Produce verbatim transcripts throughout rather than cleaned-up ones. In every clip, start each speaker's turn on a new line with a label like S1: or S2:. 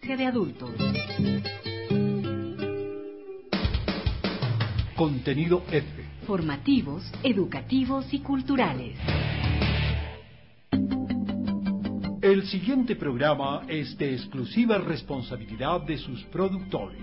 S1: de adultos.
S2: Contenido F.
S1: Formativos, educativos y culturales.
S2: El siguiente programa es de exclusiva responsabilidad de sus productores.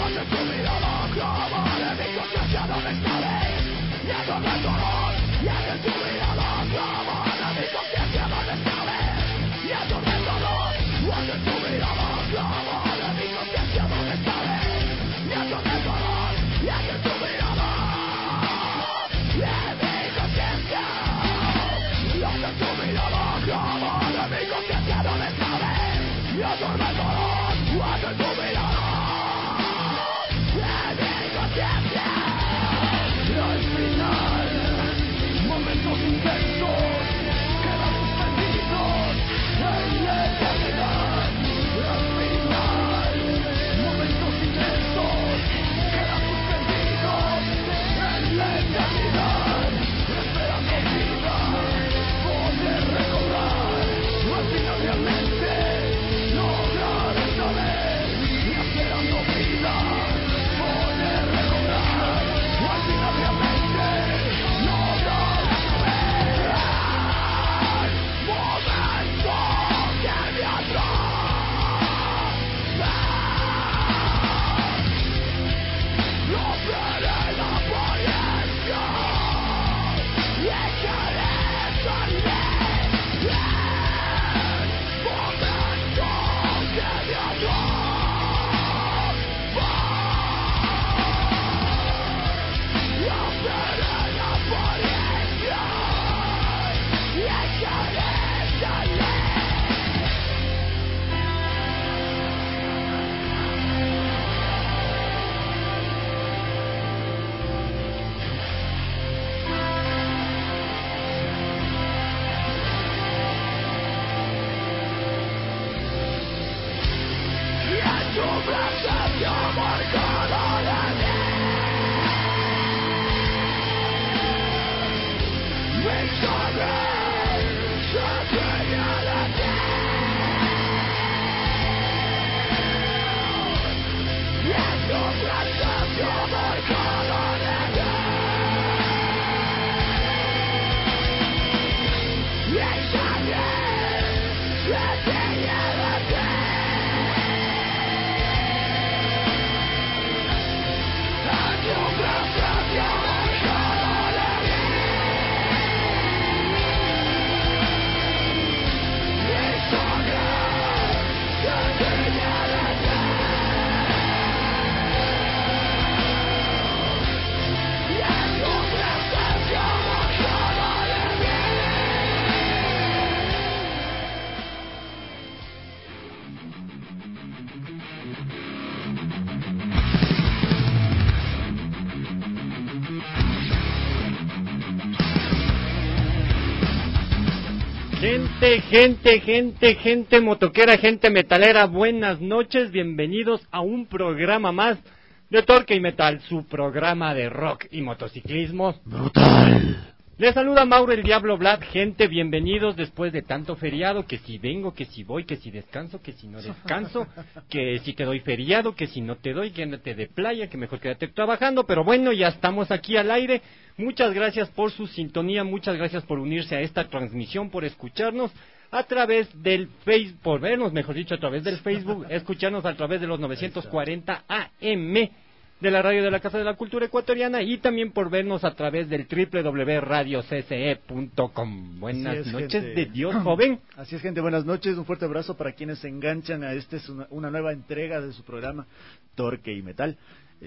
S3: Gente, gente, gente, gente motoquera, gente metalera, buenas noches, bienvenidos a un programa más de Torque y Metal, su programa de rock y motociclismo brutal. Les saluda Mauro el Diablo Vlad, gente, bienvenidos después de tanto feriado, que si vengo, que si voy, que si descanso, que si no descanso, que si te doy feriado, que si no te doy, que andate de playa, que mejor quédate trabajando, pero bueno, ya estamos aquí al aire. Muchas gracias por su sintonía, muchas gracias por unirse a esta transmisión, por escucharnos a través del Facebook, por vernos, mejor dicho, a través del Facebook, escucharnos a través de los novecientos cuarenta A M de la radio de la Casa de la Cultura Ecuatoriana y también por vernos a través del doble u doble u doble u punto radio c c e punto com. Buenas es, noches, gente. De Dios, joven.
S4: Así es, gente, buenas noches, un fuerte abrazo para quienes se enganchan a esta es una, una nueva entrega de su programa Torque y Metal.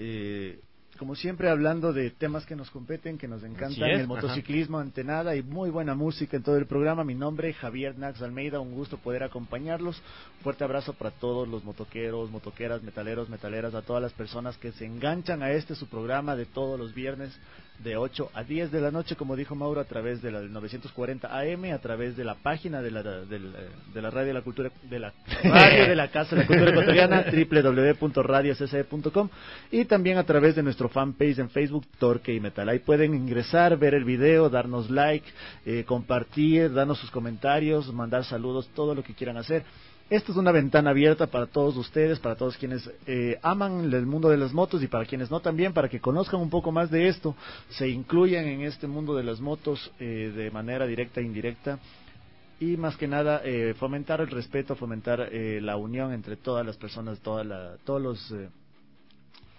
S4: Eh, como siempre, hablando de temas que nos competen, que nos encantan, el motociclismo, ante nada, y muy buena música en todo el programa. Mi nombre es Javier Nax Almeida, un gusto poder acompañarlos. Fuerte abrazo para todos los motoqueros, motoqueras, metaleros, metaleras, a todas las personas que se enganchan a este su programa de todos los viernes de ocho a diez de la noche, como dijo Mauro, a través de la del novecientos cuarenta A M, a través de la página de la de la, de la radio de la cultura de la radio de la Casa de la Cultura Ecuatoriana, doble u doble u doble u punto radio c c e punto com, y también a través de nuestro fanpage en Facebook, Torque y Metal. Ahí pueden ingresar, ver el video, darnos like, eh, compartir, darnos sus comentarios, mandar saludos, todo lo que quieran hacer. Esta es una ventana abierta para todos ustedes, para todos quienes eh, aman el mundo de las motos y para quienes no también, para que conozcan un poco más de esto, se incluyan en este mundo de las motos eh, de manera directa e indirecta, y más que nada eh, fomentar el respeto, fomentar eh, la unión entre todas las personas, toda la, todos los... Eh,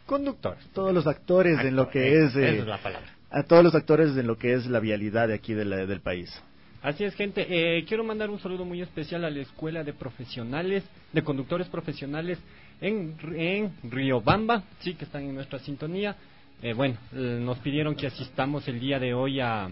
S3: conductores.
S4: Todos los actores
S3: Actor,
S4: en lo que es...
S3: Eh,
S4: Eh,
S3: esa es la palabra.
S4: A todos los actores en lo que es la vialidad de aquí de la, del país.
S3: Así es, gente. Eh, quiero mandar un saludo muy especial a la Escuela de Profesionales, de Conductores Profesionales en, en Riobamba, sí, que están en nuestra sintonía. Eh, bueno, eh, nos pidieron que asistamos el día de hoy a,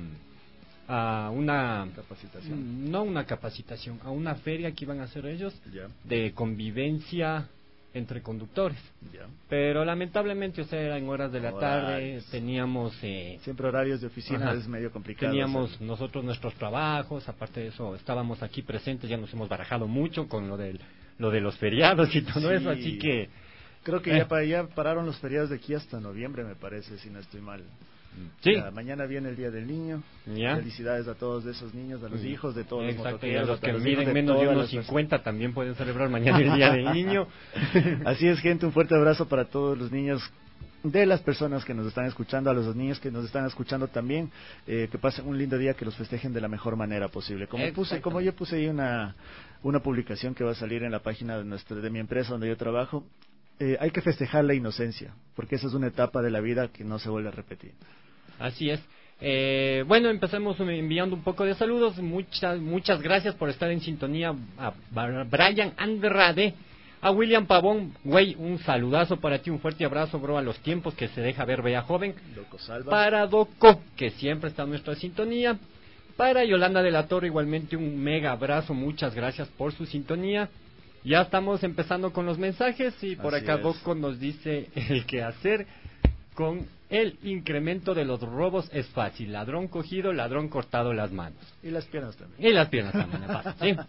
S3: a una...
S4: Capacitación.
S3: No una capacitación, a una feria que iban a hacer ellos
S4: Ya.
S3: de convivencia entre conductores.
S4: Ya.
S3: Pero lamentablemente, o sea, era en horas de la tarde,
S4: Horarios.
S3: teníamos... Eh,
S4: Siempre horarios de oficina
S3: Ajá.
S4: es medio complicado.
S3: Teníamos
S4: hacer.
S3: nosotros nuestros trabajos, aparte de eso estábamos aquí presentes, ya nos hemos barajado mucho con lo del lo de los feriados y todo
S4: Sí.
S3: eso, así que
S4: Creo que
S3: eh.
S4: ya, pa- ya pararon los feriados de aquí hasta noviembre, me parece, si no estoy mal.
S3: sí,
S4: Ya, mañana viene el Día del Niño.
S3: ya.
S4: Felicidades a todos esos niños, a los hijos de todos
S3: Exacto,
S4: los
S3: y a
S4: motoqueros,
S3: los que
S4: hijos
S3: miden
S4: de
S3: menos de
S4: todas
S3: unos
S4: las personas.
S3: cincuenta también pueden celebrar mañana el Día del Niño.
S4: Así es, gente, un fuerte abrazo para todos los niños de las personas que nos están escuchando, a los niños que nos están escuchando también, eh, que pasen un lindo día, que los festejen de la mejor manera posible. Como puse, como yo puse ahí una una publicación que va a salir en la página de nuestra de mi empresa donde yo trabajo, eh, hay que festejar la inocencia, porque esa es una etapa de la vida que no se vuelve a repetir.
S3: Así es. Eh, bueno, empezamos enviando un poco de saludos. Muchas muchas gracias por estar en sintonía a Brian Andrade, a William Pavón. Güey, un saludazo para ti, un fuerte abrazo, bro, a los tiempos que se deja ver Bella Joven.
S4: Loco Salva.
S3: Para Doco, que siempre está en nuestra sintonía. Para Yolanda de la Torre, igualmente un mega abrazo, muchas gracias por su sintonía. Ya estamos empezando con los mensajes y por
S4: Así
S3: acá
S4: es.
S3: Doco nos dice el que hacer con el incremento de los robos es fácil. Ladrón cogido, ladrón cortado las manos.
S4: Y las piernas también.
S3: Y las piernas también, es fácil, ¿sí?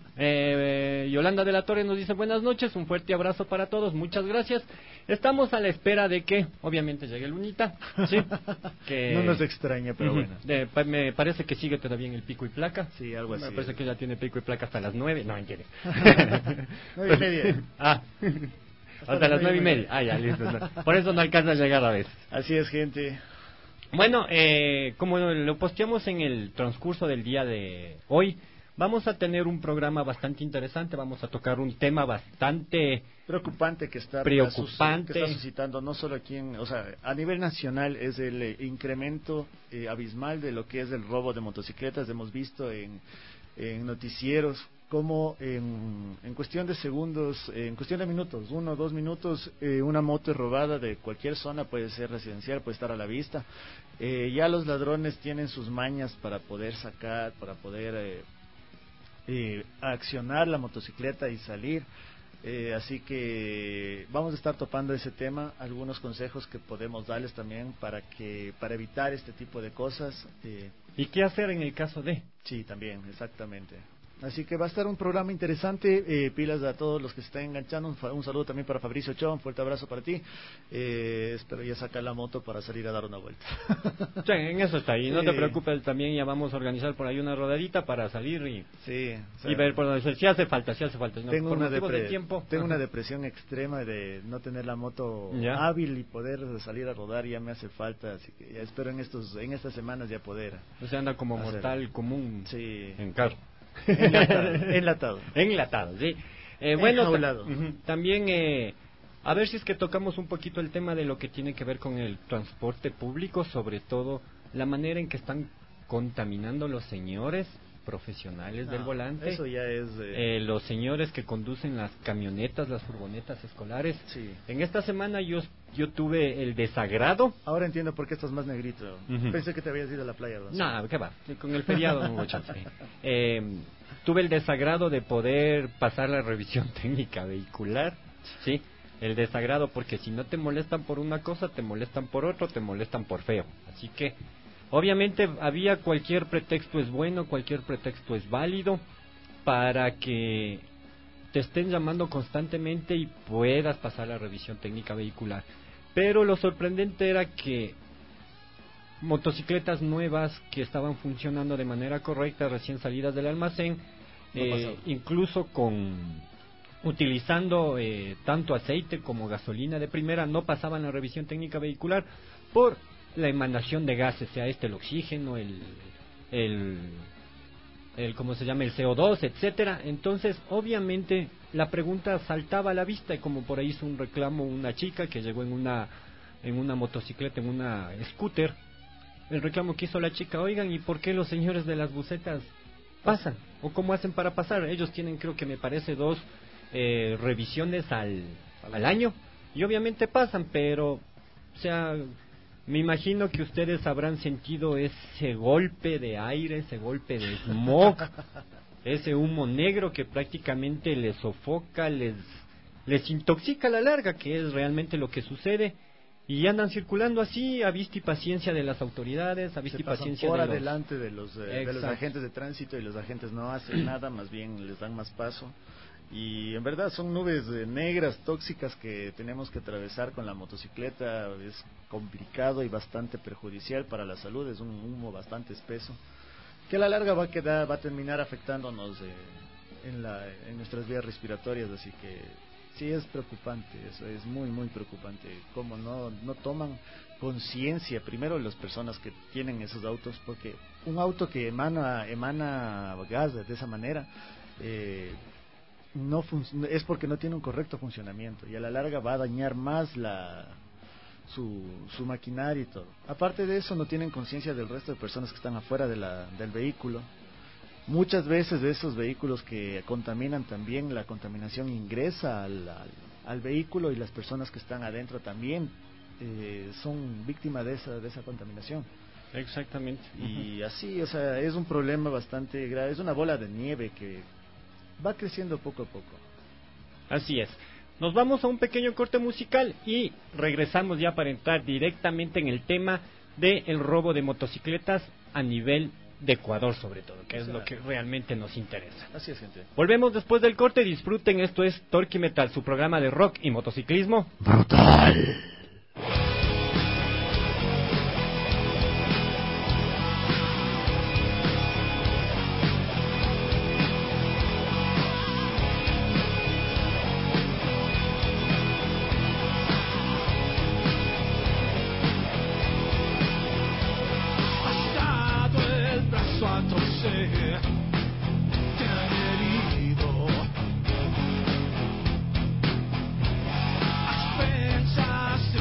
S3: Eh, eh, Yolanda de la Torre nos dice buenas noches, un fuerte abrazo para todos, muchas gracias. Estamos a la espera de que, obviamente, llegue Lunita, ¿sí? Que,
S4: No nos extraña, pero
S3: Ujú.
S4: bueno.
S3: De- pa- me parece que sigue todavía en el pico y placa.
S4: Sí, algo así.
S3: Me parece que ya tiene pico y placa hasta las nueve. No, entiende.
S4: Nueve y media.
S3: Ah, hasta, las nueve y media. Ah, ya, listo. No. Por eso no alcanza a llegar a veces.
S4: Así es, gente.
S3: Bueno, eh, como lo posteamos en el transcurso del día de hoy, vamos a tener un programa bastante interesante. Vamos a tocar un tema bastante
S4: Preocupante que está
S3: Preocupante.
S4: que está suscitando no solo aquí en, o sea, a nivel nacional es el eh, incremento eh, abismal de lo que es el robo de motocicletas. Hemos visto en, en noticieros como en, en cuestión de segundos, eh, en cuestión de minutos, uno o dos minutos, eh, una moto es robada de cualquier zona, puede ser residencial, puede estar a la vista. Eh, ya los ladrones tienen sus mañas para poder sacar, para poder eh, eh, accionar la motocicleta y salir. Eh, así que vamos a estar topando ese tema, algunos consejos que podemos darles también para que para evitar este tipo de cosas. Eh,
S3: ¿Y qué hacer en el caso de?
S4: sí, también, exactamente. Así que va a estar un programa interesante, eh, pilas a todos los que se están enganchando, un, fa- un saludo también para Fabricio Ochoa, un fuerte abrazo para ti, eh, espero ya sacar la moto para salir a dar una vuelta.
S3: Sí, en eso está, y no te
S4: Sí.
S3: preocupes, también ya vamos a organizar por ahí una rodadita para salir y,
S4: Sí, o sea,
S3: y ver por donde si hace falta, si hace falta. No,
S4: tengo,
S3: por
S4: una,
S3: motivos
S4: depre-
S3: de tiempo.
S4: tengo una
S3: Ajá.
S4: depresión extrema de no tener la moto
S3: Ya.
S4: hábil y poder salir a rodar, ya me hace falta, así que ya espero en estos en estas semanas ya poder.
S3: O sea, anda como
S4: hacer-
S3: mortal común
S4: Sí.
S3: en carro.
S4: Enlatado, enlatado.
S3: Enlatado, sí. Eh, bueno, ta-
S4: Enjaulado.
S3: ujú, también eh, a ver si es que tocamos un poquito el tema de lo que tiene que ver con el transporte público, sobre todo la manera en que están contaminando los señores profesionales del
S4: No,
S3: volante.
S4: Eso ya es eh,
S3: Eh, los señores que conducen las camionetas, las furgonetas escolares.
S4: sí.
S3: En esta semana yo yo tuve el desagrado.
S4: Ahora entiendo por qué estás más negrito.
S3: Ujú.
S4: Pensé que te habías ido a la playa. ¿no?
S3: No, ¿qué va? Con el feriado no hubo chance. Eh, tuve el desagrado de poder pasar la revisión técnica vehicular, ¿sí? El desagrado porque si no te molestan por una cosa, te molestan por otro, te molestan por feo. Así que, obviamente, había cualquier pretexto es bueno, cualquier pretexto es válido para que te estén llamando constantemente y puedas pasar la revisión técnica vehicular. Pero lo sorprendente era que motocicletas nuevas que estaban funcionando de manera correcta, recién salidas del almacén,
S4: No
S3: eh,
S4: pasaba.
S3: incluso con utilizando eh, tanto aceite como gasolina de primera, no pasaban la revisión técnica vehicular por la emanación de gases, sea este el oxígeno, el el el cómo se llama el C O dos, etcétera. Entonces, obviamente, la pregunta saltaba a la vista y como por ahí hizo un reclamo una chica que llegó en una en una motocicleta, en una scooter, el reclamo que hizo la chica, oigan, ¿y por qué los señores de las busetas pasan? ¿O cómo hacen para pasar? Ellos tienen, creo que me parece, dos eh, revisiones al, al año, y obviamente pasan, pero, o sea, me imagino que ustedes habrán sentido ese golpe de aire, ese golpe de smog, ese humo negro que prácticamente les sofoca, les, les intoxica a la larga, que es realmente lo que sucede. Y andan circulando así, a vista y paciencia de las autoridades, a vista y paciencia
S4: por
S3: de los...
S4: adelante de los, eh, de los agentes de tránsito, y los agentes no hacen nada, más bien les dan más paso. Y en verdad son nubes eh, negras, tóxicas, que tenemos que atravesar con la motocicleta. Es complicado y bastante perjudicial para la salud, es un humo bastante espeso, que a la larga va a quedar, va a terminar afectándonos eh, en, la, en nuestras vías respiratorias, así que... sí, es preocupante, eso es muy muy preocupante, cómo no no toman conciencia primero las personas que tienen esos autos, porque un auto que emana emana gas de esa manera eh, no es porque no tiene un correcto funcionamiento, y a la larga va a dañar más la su su maquinaria y todo. Aparte de eso, no tienen conciencia del resto de personas que están afuera de la del vehículo. Muchas veces de esos vehículos que contaminan también, la contaminación ingresa al, al, al vehículo, y las personas que están adentro también eh, son víctimas de esa, de esa contaminación.
S3: Exactamente.
S4: Y así, o sea, es un problema bastante grave, es una bola de nieve que va creciendo poco a poco.
S3: Así es. Nos vamos a un pequeño corte musical y regresamos ya para entrar directamente en el tema del robo de motocicletas a nivel de Ecuador, sobre todo, que es lo que realmente nos interesa.
S4: Así es, gente.
S3: Volvemos después del corte, disfruten, esto es Torque y Metal, su programa de rock y motociclismo
S2: brutal.
S5: Pensas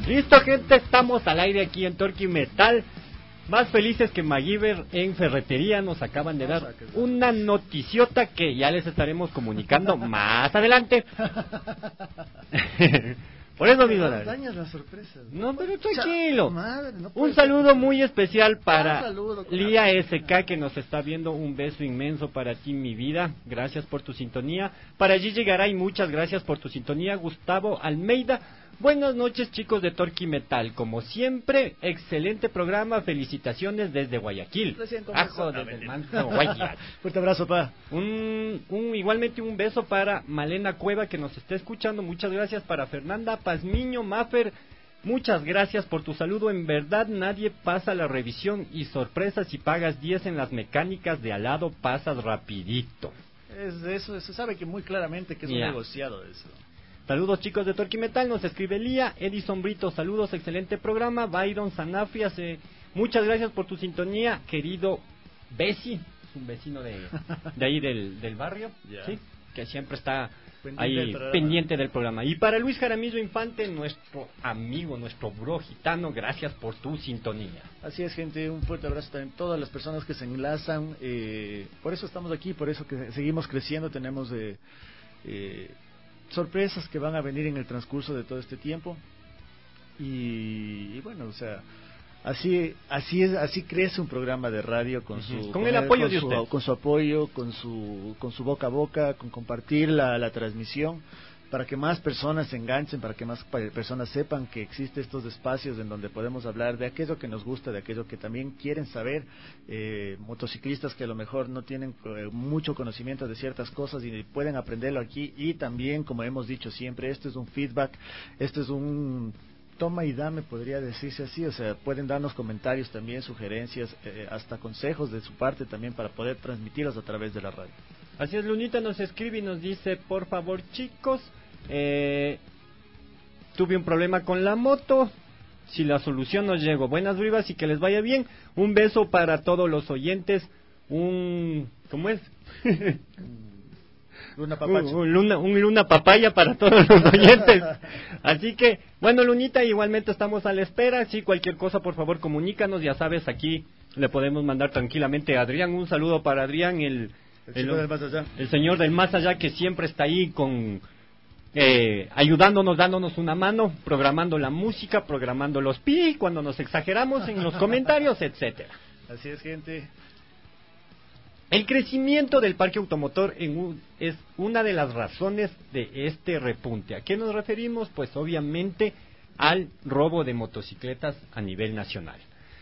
S3: Listo, gente, estamos al aire aquí en Torque y Metal. Más felices que MacGyver en ferretería. Nos acaban de dar una noticiota que ya les estaremos comunicando más adelante. Por eso mismo.
S4: Dañas las sorpresas.
S3: No, pero tranquilo.
S4: Madre, no
S3: un saludo ser. muy especial para
S4: saludo,
S3: Lía S K, que nos está viendo. Un beso inmenso para ti, mi vida. Gracias por tu sintonía. Para Gigi Garay, muchas gracias por tu sintonía. Gustavo Almeida, buenas noches, chicos de Torque y Metal. Como siempre, excelente programa. Felicitaciones desde Guayaquil. Ajo desde el manso Guayaquil.
S4: Fuerte abrazo, pa.
S3: Un, un, igualmente un beso para Malena Cueva, que nos está escuchando. Muchas gracias. Para Fernanda Pazmiño Maffer, muchas gracias por tu saludo. En verdad nadie pasa la revisión y sorpresa, si pagas diez en las mecánicas de al lado pasas rapidito.
S4: Es de eso, se sabe que muy claramente que es yeah. un negociado eso.
S3: Saludos, chicos de Torque y Metal, nos escribe Lía. Edison Brito, saludos, excelente programa. Byron Sanafri, hace... muchas gracias por tu sintonía, querido Bessi, es un vecino de, de ahí del, del barrio, yeah. ¿sí? Que siempre está pendiente ahí del pendiente del programa. Y para Luis Jaramillo Infante, nuestro amigo, nuestro bro gitano, gracias por tu sintonía.
S4: Así es, gente, un fuerte abrazo también a todas las personas que se enlazan. Eh, por eso estamos aquí, por eso que seguimos creciendo, tenemos... Eh, eh, sorpresas que van a venir en el transcurso de todo este tiempo y, y bueno, o sea, así así es, así crece un programa de radio con su
S3: con, con el apoyo
S4: con
S3: de
S4: su,
S3: usted,
S4: con su apoyo, con su con su boca a boca, con compartir la, la transmisión, para que más personas se enganchen, para que más personas sepan que existen estos espacios en donde podemos hablar de aquello que nos gusta, de aquello que también quieren saber, eh, motociclistas que a lo mejor no tienen eh, mucho conocimiento de ciertas cosas y pueden aprenderlo aquí. Y también, como hemos dicho siempre, esto es un feedback, esto es un toma y dame, podría decirse así, o sea, pueden darnos comentarios también, sugerencias, eh, hasta consejos de su parte también para poder transmitirlos a través de la radio.
S3: Así es, Lunita nos escribe y nos dice, por favor, chicos, Eh, tuve un problema con la moto, si la solución nos llegó, buenas vibras y que les vaya bien. Un beso para todos los oyentes. Un ¿cómo es?
S4: Luna papaya.
S3: Un, un, luna, un luna papaya para todos los oyentes. Así que, bueno, Lunita, igualmente estamos a la espera. Si cualquier cosa, por favor, comunícanos. Ya sabes, aquí le podemos mandar tranquilamente a Adrián. Un saludo para Adrián, el,
S4: el, el, del más allá.
S3: el señor del más allá, que siempre está ahí con... Eh, ayudándonos, dándonos una mano, programando la música, programando los pi, cuando nos exageramos en los comentarios, etcétera.
S4: Así es, gente.
S3: El crecimiento del parque automotor en un, es una de las razones de este repunte. ¿A qué nos referimos? Pues obviamente al robo de motocicletas a nivel nacional.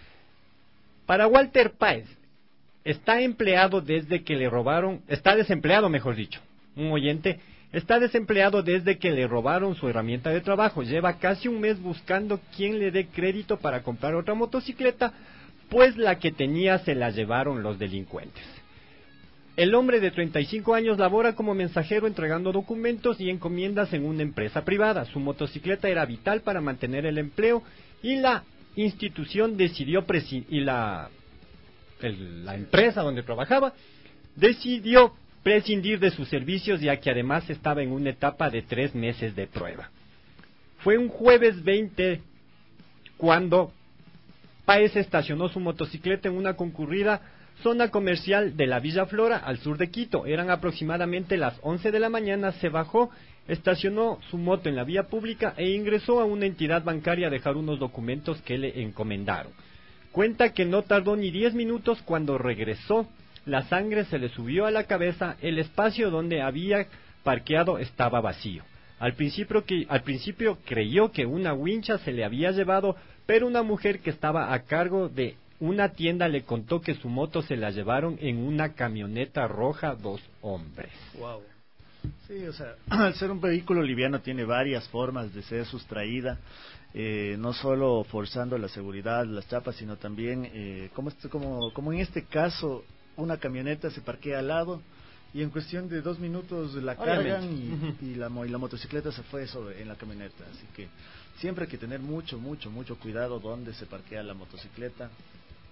S3: Para Walter Páez, está empleado desde que le robaron, está desempleado, mejor dicho, un oyente. Está desempleado desde que le robaron su herramienta de trabajo. Lleva casi un mes buscando quien le dé crédito para comprar otra motocicleta, pues la que tenía se la llevaron los delincuentes. El hombre de treinta y cinco años labora como mensajero entregando documentos y encomiendas en una empresa privada. Su motocicleta era vital para mantener el empleo y la institución decidió presi- y la, el, la empresa donde trabajaba decidió prescindir de sus servicios, ya que además estaba en una etapa de tres meses de prueba. Fue un jueves veinte cuando Páez estacionó su motocicleta en una concurrida zona comercial de la Villa Flora, al sur de Quito. Eran aproximadamente las once de la mañana, se bajó, estacionó su moto en la vía pública e ingresó a una entidad bancaria a dejar unos documentos que le encomendaron. Cuenta que no tardó ni diez minutos cuando regresó. La sangre se le subió a la cabeza, el espacio donde había parqueado estaba vacío. Al principio, que, al principio creyó que una wincha se le había llevado, pero una mujer que estaba a cargo de una tienda le contó que su moto se la llevaron en una camioneta roja dos hombres.
S4: Wow. Sí, o sea, al ser un vehículo liviano tiene varias formas de ser sustraída, eh, no solo forzando la seguridad, las chapas, sino también, eh, como, este, como, como en este caso, una camioneta se parquea al lado y en cuestión de dos minutos la cargan y, y, la, y la motocicleta se fue sobre, en la camioneta. Así que siempre hay que tener mucho, mucho, mucho cuidado donde se parquea la motocicleta.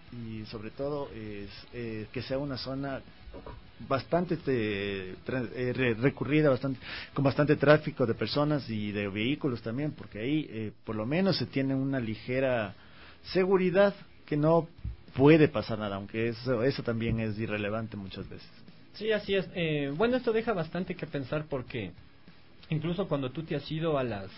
S4: y sobre todo es, eh, que sea una zona bastante eh, eh, recurrida, bastante con bastante tráfico de personas y de vehículos también, porque ahí eh, por lo menos se tiene una ligera seguridad que no puede pasar nada, aunque eso, eso también es irrelevante muchas veces.
S3: Sí, así es. Eh, bueno, esto deja bastante que pensar porque incluso cuando tú te has ido a las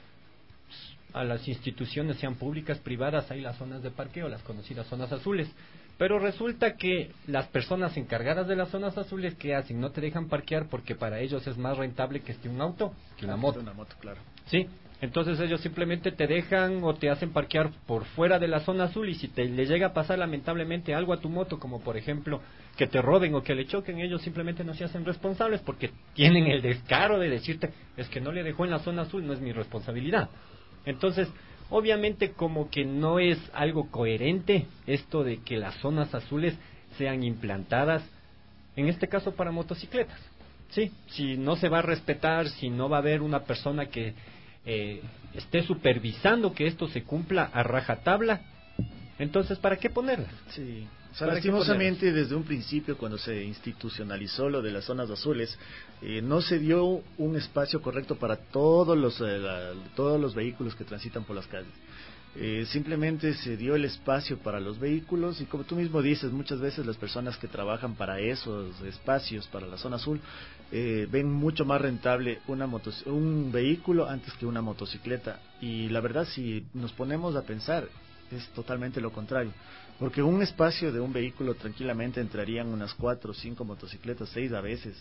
S3: a las instituciones, sean públicas, privadas, hay las zonas de parqueo, las conocidas zonas azules, pero resulta que las personas encargadas de las zonas azules, ¿qué hacen? No te dejan parquear porque para ellos es más rentable que esté un auto que una moto.
S4: Una moto, claro.
S3: Sí, entonces ellos simplemente te dejan o te hacen parquear por fuera de la zona azul, y si te le llega a pasar lamentablemente algo a tu moto, como por ejemplo que te roben o que le choquen, ellos simplemente no se hacen responsables porque tienen el descaro de decirte, es que no le dejó en la zona azul, no es mi responsabilidad. Entonces, obviamente como que no es algo coherente esto de que las zonas azules sean implantadas, en este caso para motocicletas. Sí, si no se va a respetar, si no va a haber una persona que eh, esté supervisando que esto se cumpla a rajatabla, entonces ¿para qué ponerlas?
S4: Sí. O sea, lastimosamente desde un principio, cuando se institucionalizó lo de las zonas azules, eh, no se dio un espacio correcto para todos los eh, la, todos los vehículos que transitan por las calles. Eh, simplemente se dio el espacio para los vehículos, y como tú mismo dices, muchas veces las personas que trabajan para esos espacios, para la zona azul, eh, ven mucho más rentable una motos, un vehículo antes que una motocicleta. Y la verdad, si nos ponemos a pensar, es totalmente lo contrario, porque un espacio de un vehículo tranquilamente entrarían unas cuatro, cinco motocicletas, seis a veces,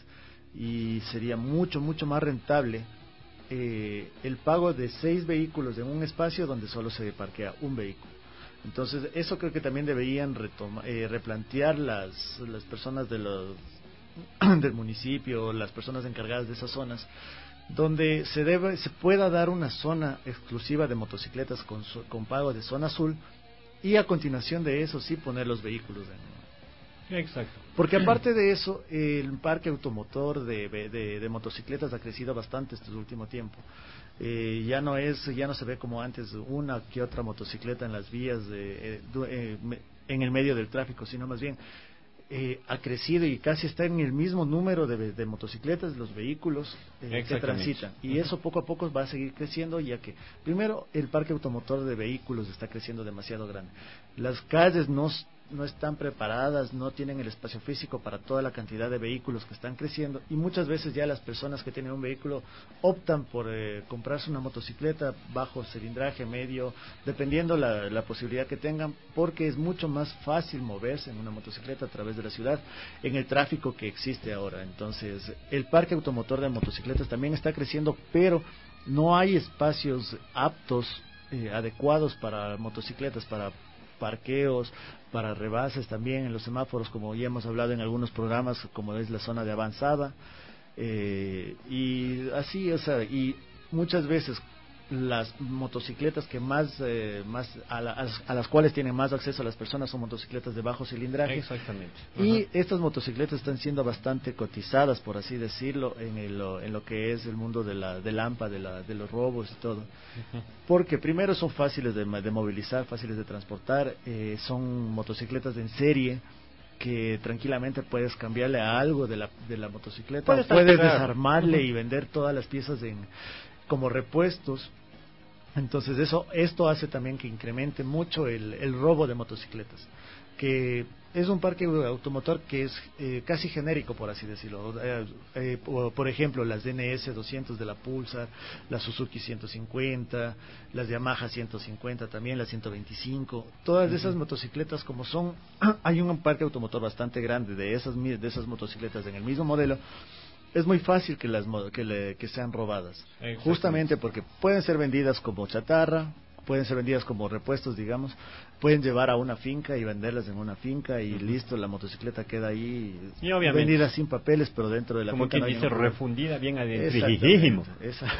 S4: y sería mucho, mucho más rentable eh, el pago de seis vehículos en un espacio donde solo se parquea un vehículo. Entonces, eso creo que también deberían retoma, eh, replantear las, las personas de los, del municipio, las personas encargadas de esas zonas, donde se debe se pueda dar una zona exclusiva de motocicletas con, con pago de zona azul, y a continuación de eso sí poner los vehículos en...
S3: Exacto.
S4: Porque aparte de eso, el parque automotor de, de, de motocicletas ha crecido bastante este último tiempo. Eh, ya no es ya no se ve como antes una que otra motocicleta en las vías de, eh, eh, en el medio del tráfico, sino más bien Eh, ha crecido y casi está en el mismo número de, de motocicletas, los vehículos eh, que transitan, y uh-huh. eso poco a poco va a seguir creciendo, ya que primero el parque automotor de vehículos está creciendo demasiado grande, las calles no, no están preparadas, no tienen el espacio físico para toda la cantidad de vehículos que están creciendo, y muchas veces ya las personas que tienen un vehículo optan por eh, comprarse una motocicleta bajo cilindraje medio, dependiendo la, la posibilidad que tengan, porque es mucho más fácil moverse en una motocicleta a través de la ciudad en el tráfico que existe ahora. Entonces el parque automotor de motocicletas también está creciendo, pero no hay espacios aptos, eh, adecuados para motocicletas, para parqueos, para rebases también en los semáforos, como ya hemos hablado en algunos programas, como es la zona de avanzada, eh, y así, o sea, y muchas veces las motocicletas que más, eh, más a, la, a las cuales tienen más acceso a las personas son motocicletas de bajo cilindraje.
S3: Exactamente.
S4: Y estas motocicletas están siendo bastante cotizadas, por así decirlo, en, el, en lo que es el mundo de la del AMPA, de, la, de los robos y todo. Uh-huh. Porque primero son fáciles de, de movilizar, fáciles de transportar, eh, son motocicletas en serie, que tranquilamente puedes cambiarle a algo de la, de la motocicleta, puedes, puedes desarmarle uh-huh. y vender todas las piezas en, como repuestos. Entonces eso esto hace también que incremente mucho el, el robo de motocicletas, que es un parque automotor que es eh, casi genérico, por así decirlo. Eh, eh, por, por ejemplo, las D N S doscientos de la Pulsar, las Suzuki ciento cincuenta, las Yamaha ciento cincuenta también, las ciento veinticinco, todas uh-huh. esas motocicletas, como son, hay un parque automotor bastante grande de esas de esas motocicletas en el mismo modelo. Es muy fácil que las que, le, que sean robadas, justamente porque pueden ser vendidas como chatarra, pueden ser vendidas como repuestos, digamos, pueden llevar a una finca y venderlas en una finca y uh-huh. listo, la motocicleta queda ahí
S3: y obviamente,
S4: vendida sin papeles, pero dentro de la
S3: como
S4: finca
S3: quien
S4: no
S3: dice, refundida bien adentro.
S4: Exactamente,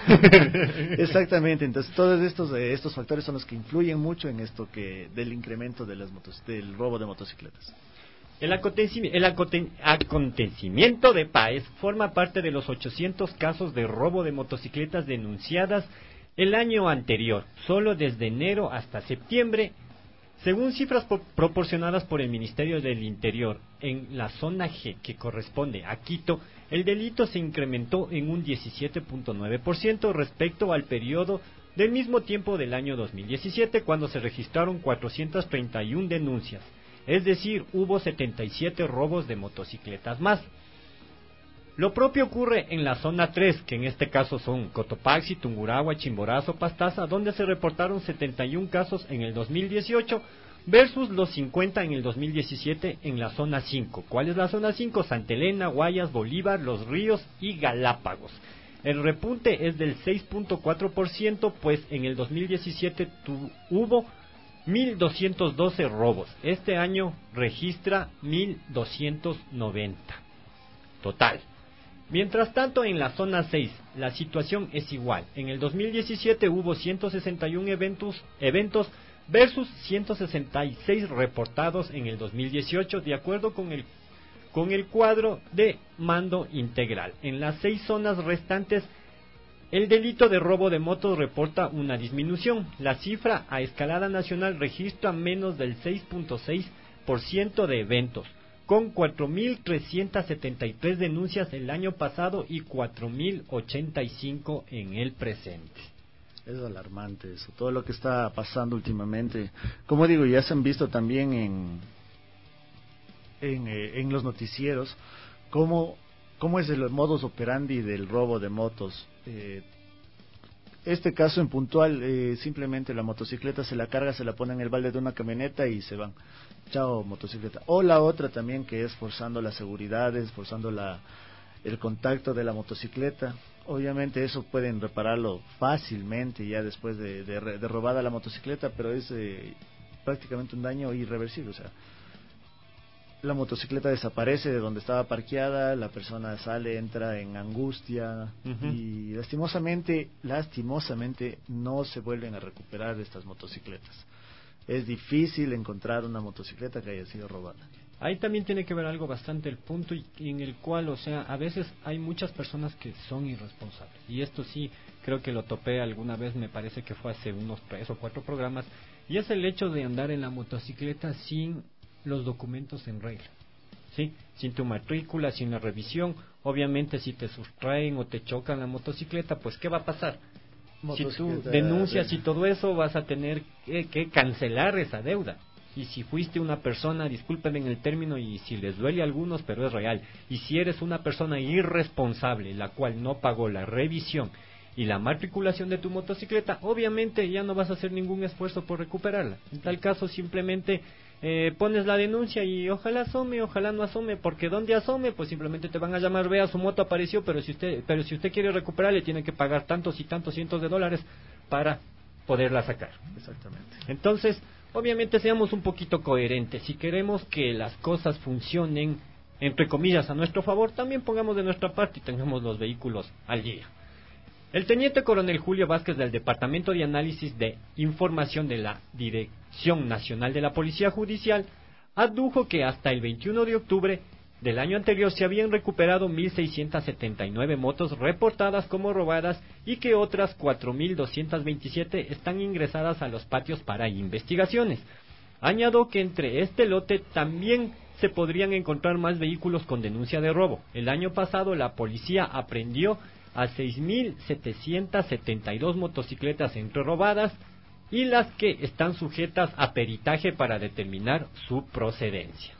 S4: esa, exactamente. Entonces todos estos eh, estos factores son los que influyen mucho en esto que del incremento de las motos, del robo de motocicletas.
S3: El, acontecimiento, el acontecimiento de Páez forma parte de los ochocientos casos de robo de motocicletas denunciadas el año anterior. Solo desde enero hasta septiembre Según cifras po- proporcionadas por el Ministerio del Interior, en la zona G, que corresponde a Quito, el delito se incrementó en un diecisiete punto nueve por ciento respecto al periodo del mismo tiempo del año dos mil diecisiete, cuando se registraron cuatrocientas treinta y una denuncias, es decir, hubo setenta y siete robos de motocicletas más. Lo propio ocurre en la zona tres, que en este caso son Cotopaxi, Tungurahua, Chimborazo, Pastaza, donde se reportaron setenta y un casos en el dos mil dieciocho versus los cincuenta en el dos mil diecisiete en la zona cinco. ¿Cuál es la zona cinco? Santa Elena, Guayas, Bolívar, Los Ríos y Galápagos. El repunte es del seis punto cuatro por ciento, pues en el dos mil diecisiete tu, hubo mil doscientos doce robos. Este año registra mil doscientos noventa. Total. Mientras tanto, en la zona seis, la situación es igual. En el dos mil diecisiete hubo ciento sesenta y uno eventos, eventos versus ciento sesenta y seis reportados en el dos mil dieciocho, de acuerdo con el, con el cuadro de mando integral. En las seis zonas restantes, el delito de robo de motos reporta una disminución. La cifra a escalada nacional registra menos del seis punto seis por ciento de eventos, con cuatro mil trescientas setenta y tres denuncias el año pasado y cuatro mil ochenta y cinco en el presente.
S4: Es alarmante eso, todo lo que está pasando últimamente. Como digo, ya se han visto también en en, eh, en los noticieros cómo, cómo es el modus operandi del robo de motos. Eh, este caso en puntual, eh, simplemente la motocicleta se la carga, se la pone en el balde de una camioneta y se van. Chao motocicleta. O la otra también, que es forzando las seguridades, forzando la, el contacto de la motocicleta. Obviamente eso pueden repararlo fácilmente ya después de, de, de robada la motocicleta, pero es eh, prácticamente un daño irreversible. O sea, la motocicleta desaparece de donde estaba parqueada, la persona sale, entra en angustia, uh-huh. y lastimosamente, lastimosamente no se vuelven a recuperar estas motocicletas. Es difícil encontrar una motocicleta que haya sido robada.
S3: Ahí también tiene que ver algo bastante el punto y, y en el cual, o sea, a veces hay muchas personas que son irresponsables. Y esto sí, creo que lo topé alguna vez, me parece que fue hace unos tres o cuatro programas, y es el hecho de andar en la motocicleta sin los documentos en regla, ¿sí? Sin tu matrícula, sin la revisión. Obviamente si te sustraen o te chocan la motocicleta, pues ¿qué va a pasar? Si tú denuncias y todo eso, vas a tener que, que cancelar esa deuda. Y si fuiste una persona, disculpen en el término y si les duele a algunos, pero es real, y si eres una persona irresponsable, la cual no pagó la revisión y la matriculación de tu motocicleta, obviamente ya no vas a hacer ningún esfuerzo por recuperarla. En tal caso simplemente eh, pones la denuncia y ojalá asome, ojalá no asome, porque donde asome pues simplemente te van a llamar, vea su moto apareció, pero si usted pero si usted quiere recuperarle tiene que pagar tantos y tantos cientos de dólares para poderla sacar.
S4: Exactamente.
S3: Entonces, obviamente seamos un poquito coherentes. Si queremos que las cosas funcionen entre comillas a nuestro favor, también pongamos de nuestra parte y tengamos los vehículos al día. El teniente coronel Julio Vázquez del Departamento de Análisis de Información de la Dirección Nacional de la Policía Judicial adujo que hasta el veintiuno de octubre del año anterior se habían recuperado mil seiscientas setenta y nueve motos reportadas como robadas y que otras cuatro mil doscientas veintisiete están ingresadas a los patios para investigaciones. Añadió que entre este lote también se podrían encontrar más vehículos con denuncia de robo. El año pasado la policía aprehendió a seis mil setecientas setenta y dos motocicletas entre robadas y las que están sujetas a peritaje para determinar su procedencia.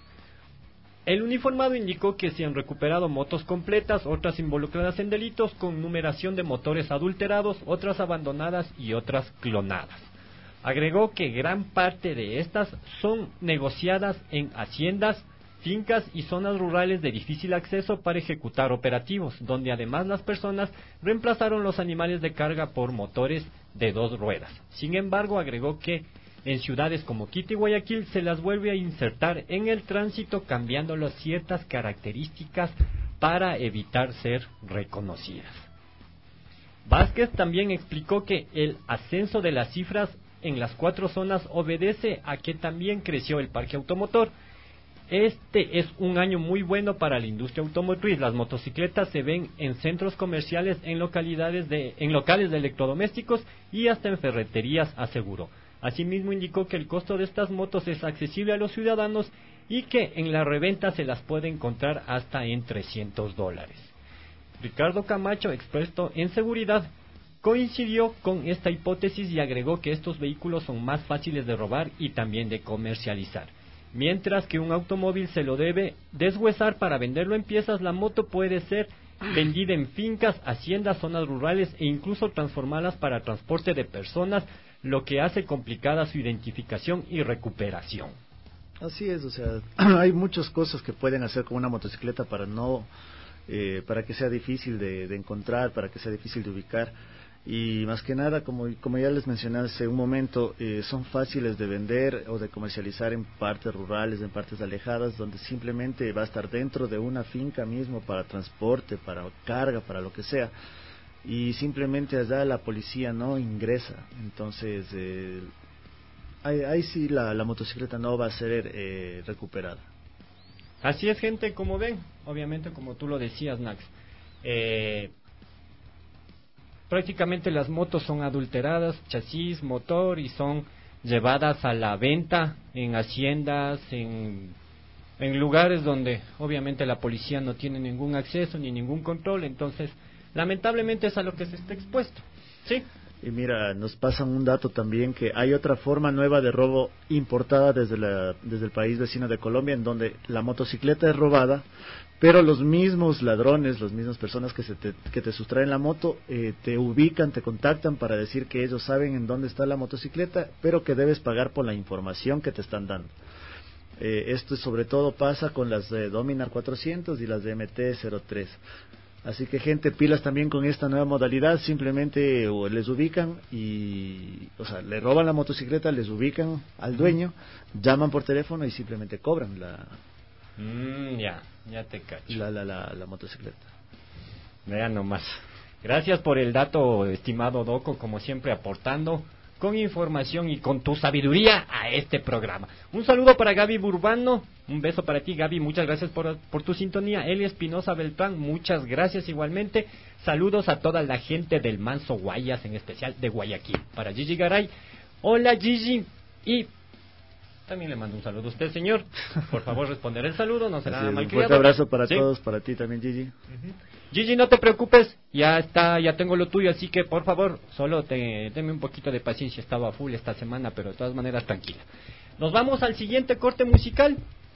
S3: El uniformado indicó que se han recuperado motos completas, otras involucradas en delitos con numeración de motores adulterados, otras abandonadas y otras clonadas. Agregó que gran parte de estas son negociadas en haciendas, fincas y zonas rurales de difícil acceso para ejecutar operativos, donde además las personas reemplazaron los animales de carga por motores de dos ruedas. Sin embargo, agregó que en ciudades como Quito y Guayaquil se las vuelve a insertar en el tránsito cambiándolas ciertas características para evitar ser reconocidas. Vázquez también explicó que el ascenso de las cifras en las cuatro zonas obedece a que también creció el parque automotor. Este es un año muy bueno para la industria automotriz. Las motocicletas se ven en centros comerciales, en localidades de, en locales de electrodomésticos y hasta en ferreterías, aseguró. Asimismo indicó que el costo de estas motos es accesible a los ciudadanos y que en la reventa se las puede encontrar hasta en trescientos dólares. Ricardo Camacho, experto en seguridad, coincidió con esta hipótesis y agregó que estos vehículos son más fáciles de robar y también de comercializar. Mientras que un automóvil se lo debe deshuesar para venderlo en piezas, la moto puede ser vendida en fincas, haciendas, zonas rurales e incluso transformarlas para transporte de personas, lo que hace complicada su identificación y recuperación.
S4: Así es, o sea, hay muchas cosas que pueden hacer con una motocicleta para no, eh, para que sea difícil de, de encontrar, para que sea difícil de ubicar. Y más que nada, como, como ya les mencioné hace un momento, eh, son fáciles de vender o de comercializar en partes rurales, en partes alejadas, donde simplemente va a estar dentro de una finca mismo para transporte, para carga, para lo que sea, y simplemente allá la policía no ingresa. Entonces, eh, ahí, ahí sí la, la motocicleta no va a ser eh, recuperada.
S3: Así es, gente, como ven, obviamente como tú lo decías, Nax, eh... prácticamente las motos son adulteradas, chasis, motor, y son llevadas a la venta en haciendas, en, en lugares donde obviamente la policía no tiene ningún acceso ni ningún control. Entonces, lamentablemente es a lo que se está expuesto. ¿Sí?
S4: Y mira, nos pasan un dato también, que hay otra forma nueva de robo importada desde, la, desde el país vecino de Colombia, en donde la motocicleta es robada, pero los mismos ladrones, las mismas personas que, se te, que te sustraen la moto, eh, te ubican, te contactan para decir que ellos saben en dónde está la motocicleta, pero que debes pagar por la información que te están dando. Eh, esto sobre todo pasa con las de Dominar cuatrocientos y las de M T cero tres. Así que, gente, pilas también con esta nueva modalidad. Simplemente o les ubican y, o sea, le roban la motocicleta, les ubican al dueño, llaman por teléfono y simplemente cobran la
S3: mm, ya, ya te cacho.
S4: La, la, la, la motocicleta.
S3: Vean nomás. Gracias por el dato, estimado Doco, como siempre aportando con información y con tu sabiduría a este programa. Un saludo para Gaby Burbano, un beso para ti, Gaby, muchas gracias por, por tu sintonía. Eli Espinosa Beltrán, muchas gracias igualmente. Saludos a toda la gente del Manso Guayas, en especial de Guayaquil. Para Gigi Garay, hola Gigi, y también le mando un saludo a usted, señor. Por favor, responder el saludo, no será malcriado.
S4: Un fuerte abrazo para
S3: ¿Sí?
S4: todos, para ti también, Gigi.
S3: Uh-huh. Gigi, no te preocupes, ya está, ya tengo lo tuyo, así que por favor, solo te, deme un poquito de paciencia, estaba full esta semana, pero de todas maneras tranquila. Nos vamos al siguiente corte musical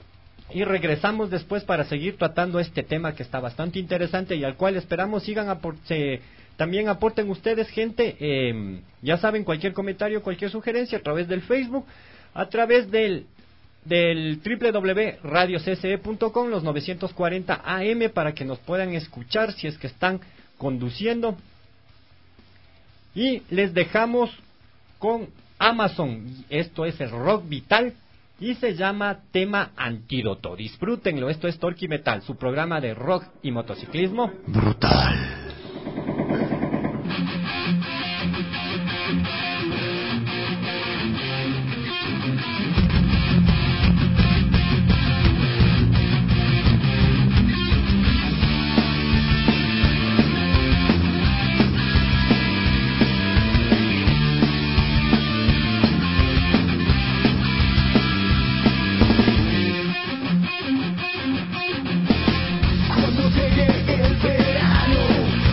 S3: y regresamos después para seguir tratando este tema que está bastante interesante y al cual esperamos sigan aporte, también aporten ustedes, gente. Eh, ya saben, cualquier comentario, cualquier sugerencia a través del Facebook, a través del del doble u doble u doble u punto radio c c e punto com, los novecientos cuarenta A M, para que nos puedan escuchar si es que están conduciendo. Y les dejamos con Amazon, esto es el rock vital y se llama Tema Antídoto. Disfrútenlo, esto es Torque y Metal, su programa de rock y motociclismo
S4: brutal.
S5: Cuando llegue el verano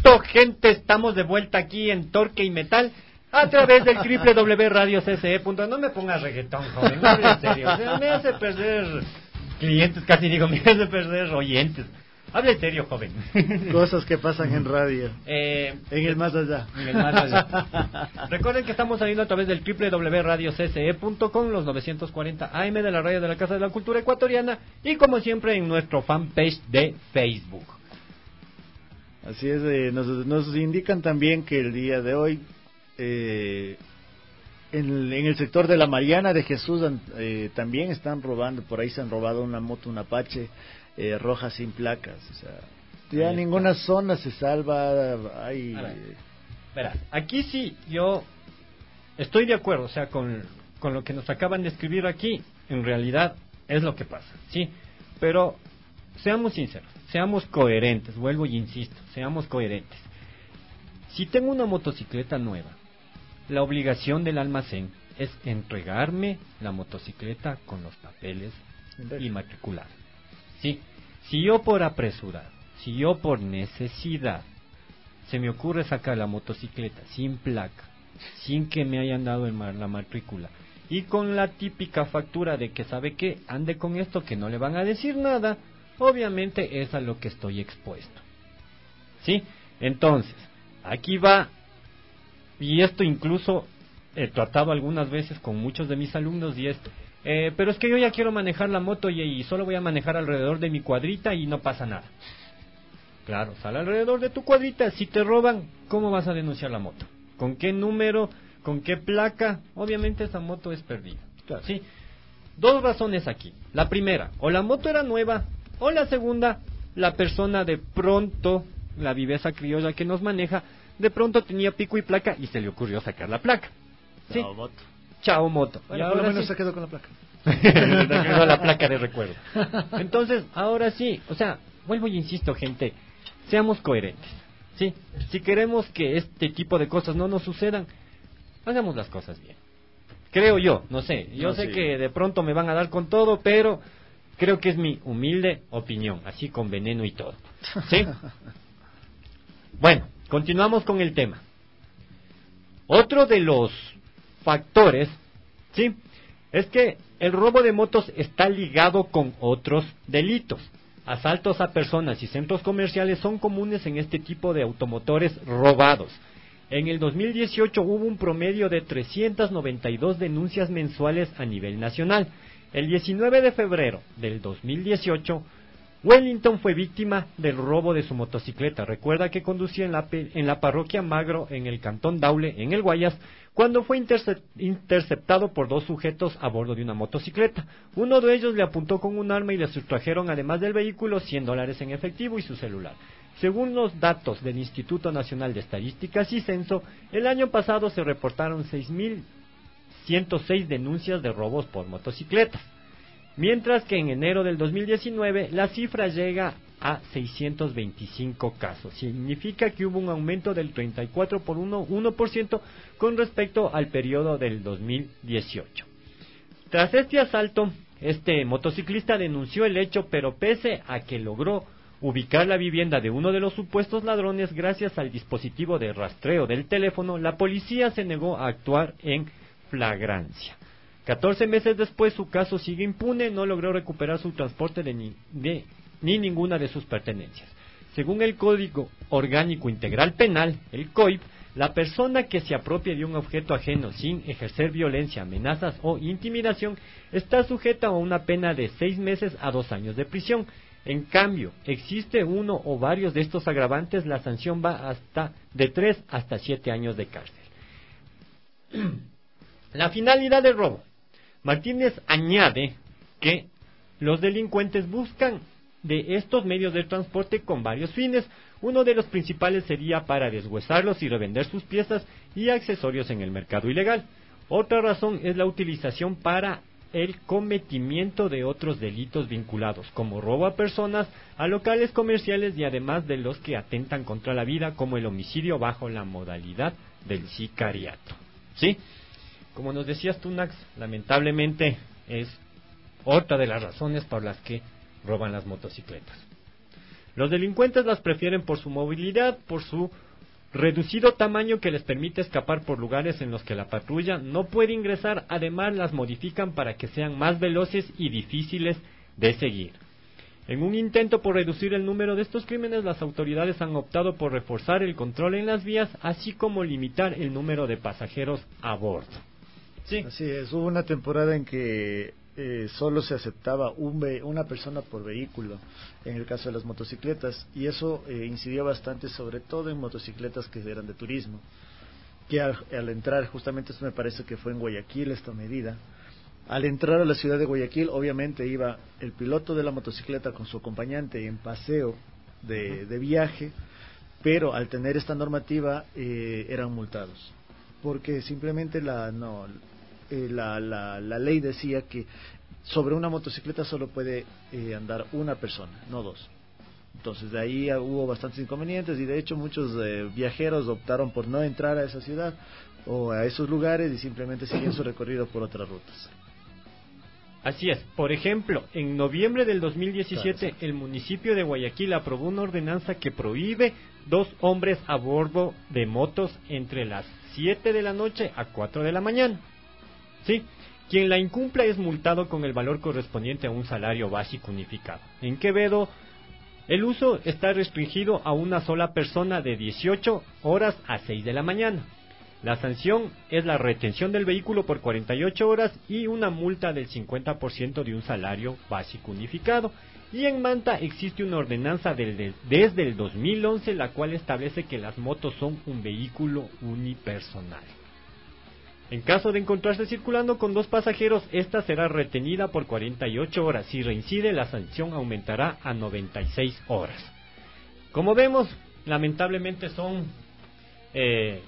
S3: listo, gente, estamos de vuelta aquí en Torque y Metal a través del doble u doble u doble u punto radio c s e punto net. No me pongas reggaetón, joven, no hable en serio. O sea, me hace perder clientes, casi digo, me hace perder oyentes. Hable en serio, joven.
S4: Cosas que pasan en radio.
S3: Eh,
S4: en el más allá.
S3: En el más allá. Recuerden que estamos saliendo a través del doble u doble u doble u punto radio c s e punto com, los novecientos cuarenta A M de la radio de la Casa de la Cultura Ecuatoriana, y como siempre en nuestro fanpage de Facebook.
S4: Así es, eh, nos, nos indican también que el día de hoy eh, en, el, en el sector de la Mariana de Jesús eh, también están robando, por ahí se han robado una moto, un Apache eh, roja sin placas, o sea, ya ninguna zona se salva. Hay...
S3: A ver, verás, aquí sí yo estoy de acuerdo, o sea, con, con lo que nos acaban de escribir aquí, en realidad es lo que pasa, sí, pero seamos sinceros, seamos coherentes, vuelvo y insisto, seamos coherentes. Si tengo una motocicleta nueva, la obligación del almacén es entregarme la motocicleta con los papeles inmatriculados. Sí, si yo por apresurado, si yo por necesidad, se me ocurre sacar la motocicleta sin placa, sin que me hayan dado el mar, la matrícula, y con la típica factura de que sabe que ande con esto, que no le van a decir nada, obviamente es a lo que estoy expuesto. ¿Sí? Entonces, aquí va, y esto incluso he tratado algunas veces con muchos de mis alumnos, y es, eh, pero es que yo ya quiero manejar la moto y, y solo voy a manejar alrededor de mi cuadrita y no pasa nada. Claro, sale alrededor de tu cuadrita, si te roban, ¿cómo vas a denunciar la moto? ¿Con qué número? ¿Con qué placa? Obviamente esa moto es perdida. Claro. ¿Sí? Dos razones aquí. La primera, o la moto era nueva, o la segunda, la persona de pronto, la viveza criolla que nos maneja, de pronto tenía pico y placa y se le ocurrió sacar la placa. ¿Sí?
S4: Chao moto.
S3: Chao moto.
S4: Bueno, y por lo menos sí se quedó con la placa.
S3: Se quedó la placa de recuerdo. Entonces, ahora sí, o sea, vuelvo y insisto, gente, seamos coherentes. ¿Sí? Si queremos que este tipo de cosas no nos sucedan, hagamos las cosas bien. Creo yo, no sé, yo no, sé sí. que de pronto me van a dar con todo, pero creo que es mi humilde opinión, así con veneno y todo. ¿Sí? Bueno, continuamos con el tema. Otro de los factores, ¿sí?, es que el robo de motos está ligado con otros delitos. Asaltos a personas y centros comerciales son comunes en este tipo de automotores robados. En el dos mil dieciocho hubo un promedio de trescientas noventa y dos denuncias mensuales a nivel nacional. El diecinueve de febrero del dos mil dieciocho, Wellington fue víctima del robo de su motocicleta. Recuerda que conducía en la, en la parroquia Magro, en el cantón Daule, en el Guayas, cuando fue interce interceptado por dos sujetos a bordo de una motocicleta. Uno de ellos le apuntó con un arma y le sustrajeron, además del vehículo, cien dólares en efectivo y su celular. Según los datos del Instituto Nacional de Estadísticas y Censo, el año pasado se reportaron seis mil ciento seis denuncias de robos por motocicletas, mientras que en enero del dos mil diecinueve la cifra llega a seiscientos veinticinco casos. Significa que hubo un aumento del treinta y cuatro por ciento con respecto al periodo del dos mil dieciocho. Tras este asalto, este motociclista denunció el hecho, pero pese a que logró ubicar la vivienda de uno de los supuestos ladrones gracias al dispositivo de rastreo del teléfono, la policía se negó a actuar en flagrancia. catorce meses después, su caso sigue impune, no logró recuperar su transporte de ni, de, ni ninguna de sus pertenencias. Según el Código Orgánico Integral Penal, el C O I P, la persona que se apropie de un objeto ajeno sin ejercer violencia, amenazas o intimidación está sujeta a una pena de seis meses a dos años de prisión. En cambio, existe uno o varios de estos agravantes, la sanción va hasta de tres hasta siete años de cárcel. La finalidad del robo. Martínez añade que los delincuentes buscan de estos medios de transporte con varios fines. Uno de los principales sería para deshuesarlos y revender sus piezas y accesorios en el mercado ilegal. Otra razón es la utilización para el cometimiento de otros delitos vinculados, como robo a personas, a locales comerciales y además de los que atentan contra la vida, como el homicidio bajo la modalidad del sicariato. ¿Sí? Como nos decías tú, Nax, lamentablemente es otra de las razones por las que roban las motocicletas. Los delincuentes las prefieren por su movilidad, por su reducido tamaño que les permite escapar por lugares en los que la patrulla no puede ingresar. Además, las modifican para que sean más veloces y difíciles de seguir. En un intento por reducir el número de estos crímenes, las autoridades han optado por reforzar el control en las vías, así como limitar el número de pasajeros a bordo.
S4: Sí. Así es, hubo una temporada en que eh, solo se aceptaba un ve una persona por vehículo, en el caso de las motocicletas, y eso eh, incidió bastante, sobre todo en motocicletas que eran de turismo, que al, al entrar, justamente esto me parece que fue en Guayaquil esta medida. Al entrar a la ciudad de Guayaquil, obviamente iba el piloto de la motocicleta con su acompañante en paseo de, de viaje, pero al tener esta normativa eh, eran multados, porque simplemente la, no, eh, la, la, la ley decía que sobre una motocicleta solo puede eh, andar una persona, no dos. Entonces de ahí hubo bastantes inconvenientes y de hecho muchos eh, viajeros optaron por no entrar a esa ciudad o a esos lugares y simplemente siguen su recorrido por otras rutas.
S3: Así es. Por ejemplo, en noviembre del dos mil diecisiete, claro, el municipio de Guayaquil aprobó una ordenanza que prohíbe dos hombres a bordo de motos entre las siete de la noche a cuatro de la mañana. ¿Sí? Quien la incumpla es multado con el valor correspondiente a un salario básico unificado. En Quevedo, el uso está restringido a una sola persona de dieciocho horas a seis de la mañana. La sanción es la retención del vehículo por cuarenta y ocho horas y una multa del cincuenta por ciento de un salario básico unificado. Y en Manta existe una ordenanza del, del, desde el dos mil once, la cual establece que las motos son un vehículo unipersonal. En caso de encontrarse circulando con dos pasajeros, esta será retenida por cuarenta y ocho horas. Si reincide, la sanción aumentará a noventa y seis horas. Como vemos, lamentablemente son eh,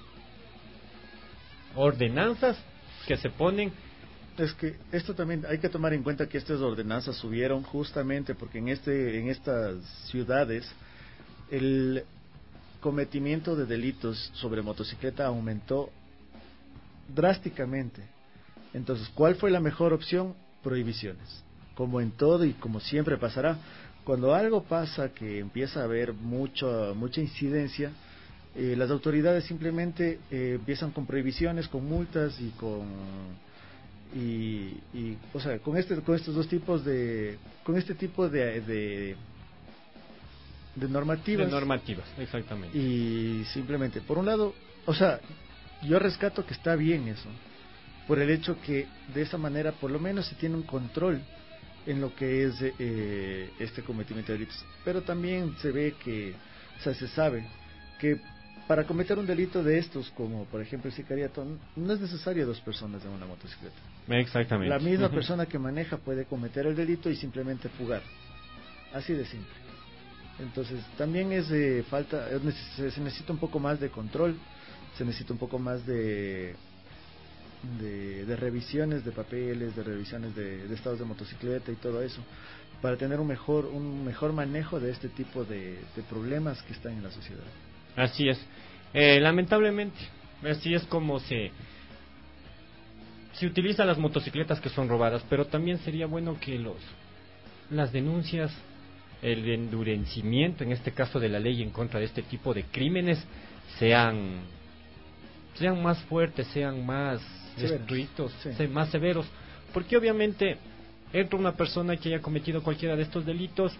S3: ordenanzas que se ponen.
S4: Es que esto también hay que tomar en cuenta que estas ordenanzas subieron justamente porque en este en estas ciudades el cometimiento de delitos sobre motocicleta aumentó drásticamente. Entonces, ¿cuál fue la mejor opción? Prohibiciones. Como en todo y como siempre pasará, cuando algo pasa que empieza a haber mucho, mucha incidencia, eh, las autoridades simplemente eh, empiezan con prohibiciones, con multas y con y, y o sea, con este con estos dos tipos de con este tipo de de, de normativas.
S3: De normativas, exactamente.
S4: Y simplemente, por un lado, o sea, yo rescato que está bien eso, por el hecho que de esa manera por lo menos se tiene un control en lo que es eh, este cometimiento de delitos, pero también se ve que, o sea, se sabe que para cometer un delito de estos, como por ejemplo el sicariato, no es necesario dos personas en una motocicleta.
S3: Exactamente.
S4: La misma uh-huh. persona que maneja puede cometer el delito y simplemente fugar, así de simple. Entonces también es eh, falta, se necesita un poco más de control, se necesita un poco más de de, de revisiones de papeles, de revisiones de, de estados de motocicleta y todo eso, para tener un mejor un mejor manejo de este tipo de, de problemas que están en la sociedad.
S3: Así es. Eh, lamentablemente, así es como se se utilizan las motocicletas que son robadas, pero también sería bueno que los las denuncias, el endurecimiento, en este caso de la ley en contra de este tipo de crímenes, sean sean más fuertes, sean más estrictos, sí. más severos, porque obviamente entra una persona que haya cometido cualquiera de estos delitos,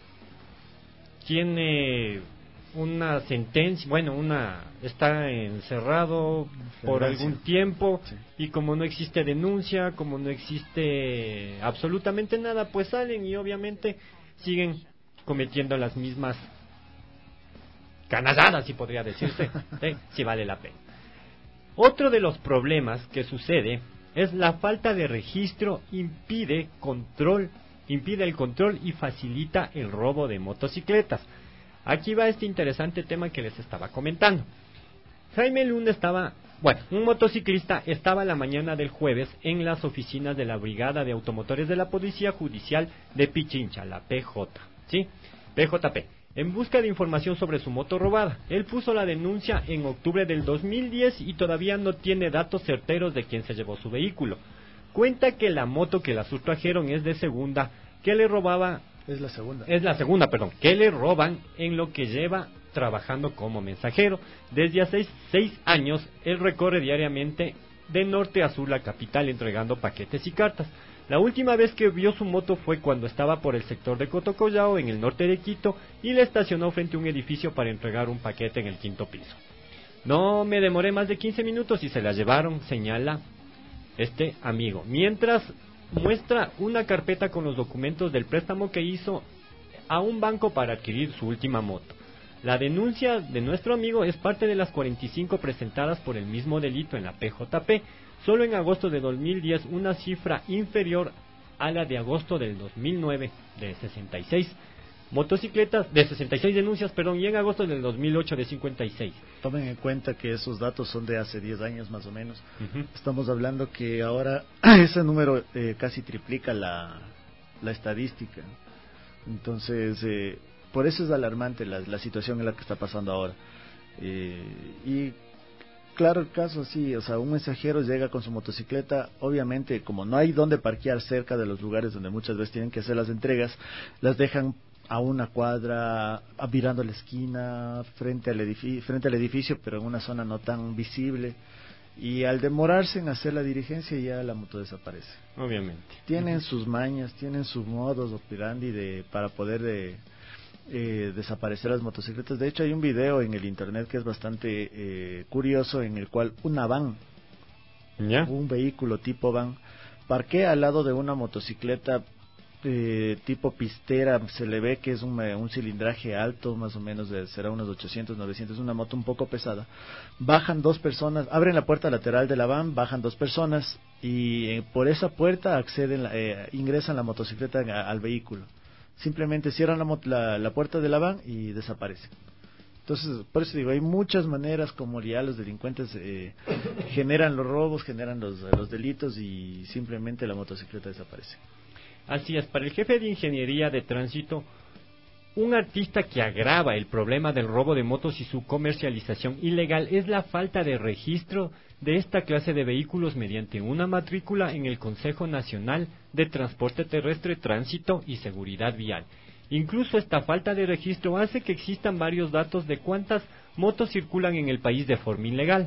S3: tiene una sentencia, bueno, una está encerrado por algún tiempo, sí. y como no existe denuncia, como no existe absolutamente nada, pues salen y obviamente siguen cometiendo las mismas canalladas, si podría decirse, ¿sí? Si vale la pena. Otro de los problemas que sucede es la falta de registro impide control, impide el control y facilita el robo de motocicletas. Aquí va este interesante tema que les estaba comentando. Jaime Luna estaba, bueno, un motociclista estaba la mañana del jueves en las oficinas de la Brigada de Automotores de la Policía Judicial de Pichincha, la P J, ¿sí? P J P, en busca de información sobre su moto robada. Él puso la denuncia en octubre del dos mil diez y todavía no tiene datos certeros de quién se llevó su vehículo. Cuenta que la moto que la sustrajeron es de segunda, que le robaba
S4: Es la segunda.
S3: Es la segunda, perdón, que le roban en lo que lleva trabajando como mensajero. Desde hace seis años, él recorre diariamente de norte a sur la capital entregando paquetes y cartas. La última vez que vio su moto fue cuando estaba por el sector de Cotocollao, en el norte de Quito, y le estacionó frente a un edificio para entregar un paquete en el quinto piso. No me demoré más de quince minutos y se la llevaron, señala este amigo. Mientras muestra una carpeta con los documentos del préstamo que hizo a un banco para adquirir su última moto. La denuncia de nuestro amigo es parte de las cuarenta y cinco presentadas por el mismo delito en la P J P. Solo en agosto de dos mil diez, una cifra inferior a la de agosto del dos mil nueve, de sesenta y seis motocicletas, de sesenta y seis denuncias, perdón, y en agosto del dos mil ocho de cincuenta y seis.
S4: Tomen en cuenta que esos datos son de hace diez años más o menos.
S3: Uh-huh.
S4: Estamos hablando que ahora ese número eh, casi triplica la, la estadística. Entonces, eh, por eso es alarmante la, la situación en la que está pasando ahora. Eh, y claro, el caso sí, o sea, un mensajero llega con su motocicleta, obviamente como no hay donde parquear cerca de los lugares donde muchas veces tienen que hacer las entregas, las dejan a una cuadra, virando a la esquina, frente al edificio, frente al edificio, pero en una zona no tan visible, y al demorarse en hacer la diligencia ya la moto desaparece.
S3: Obviamente.
S4: Tienen uh-huh. sus mañas, tienen sus modos operandi de para poder de Eh, desaparecer las motocicletas. De hecho hay un video en el internet que es bastante eh, curioso, en el cual una van,
S3: ¿Ya?
S4: un vehículo tipo van, parquea al lado de una motocicleta eh, tipo pistera. Se le ve que es un, un cilindraje alto, más o menos de, será unos ochocientos, novecientos, una moto un poco pesada. Bajan dos personas, abren la puerta lateral de la van, bajan dos personas y eh, por esa puerta acceden, eh, ingresan la motocicleta a, al vehículo. Simplemente cierran la, la, la puerta de la van y desaparecen. Entonces, por eso digo, hay muchas maneras como ya los delincuentes eh, generan los robos, generan los, los delitos y simplemente la motocicleta desaparece.
S3: Así es, para el jefe de Ingeniería de Tránsito, un artista que agrava el problema del robo de motos y su comercialización ilegal es la falta de registro de esta clase de vehículos mediante una matrícula en el Consejo Nacional de Transporte Terrestre, Tránsito y Seguridad Vial. Incluso esta falta de registro hace que existan varios datos de cuántas motos circulan en el país de forma ilegal.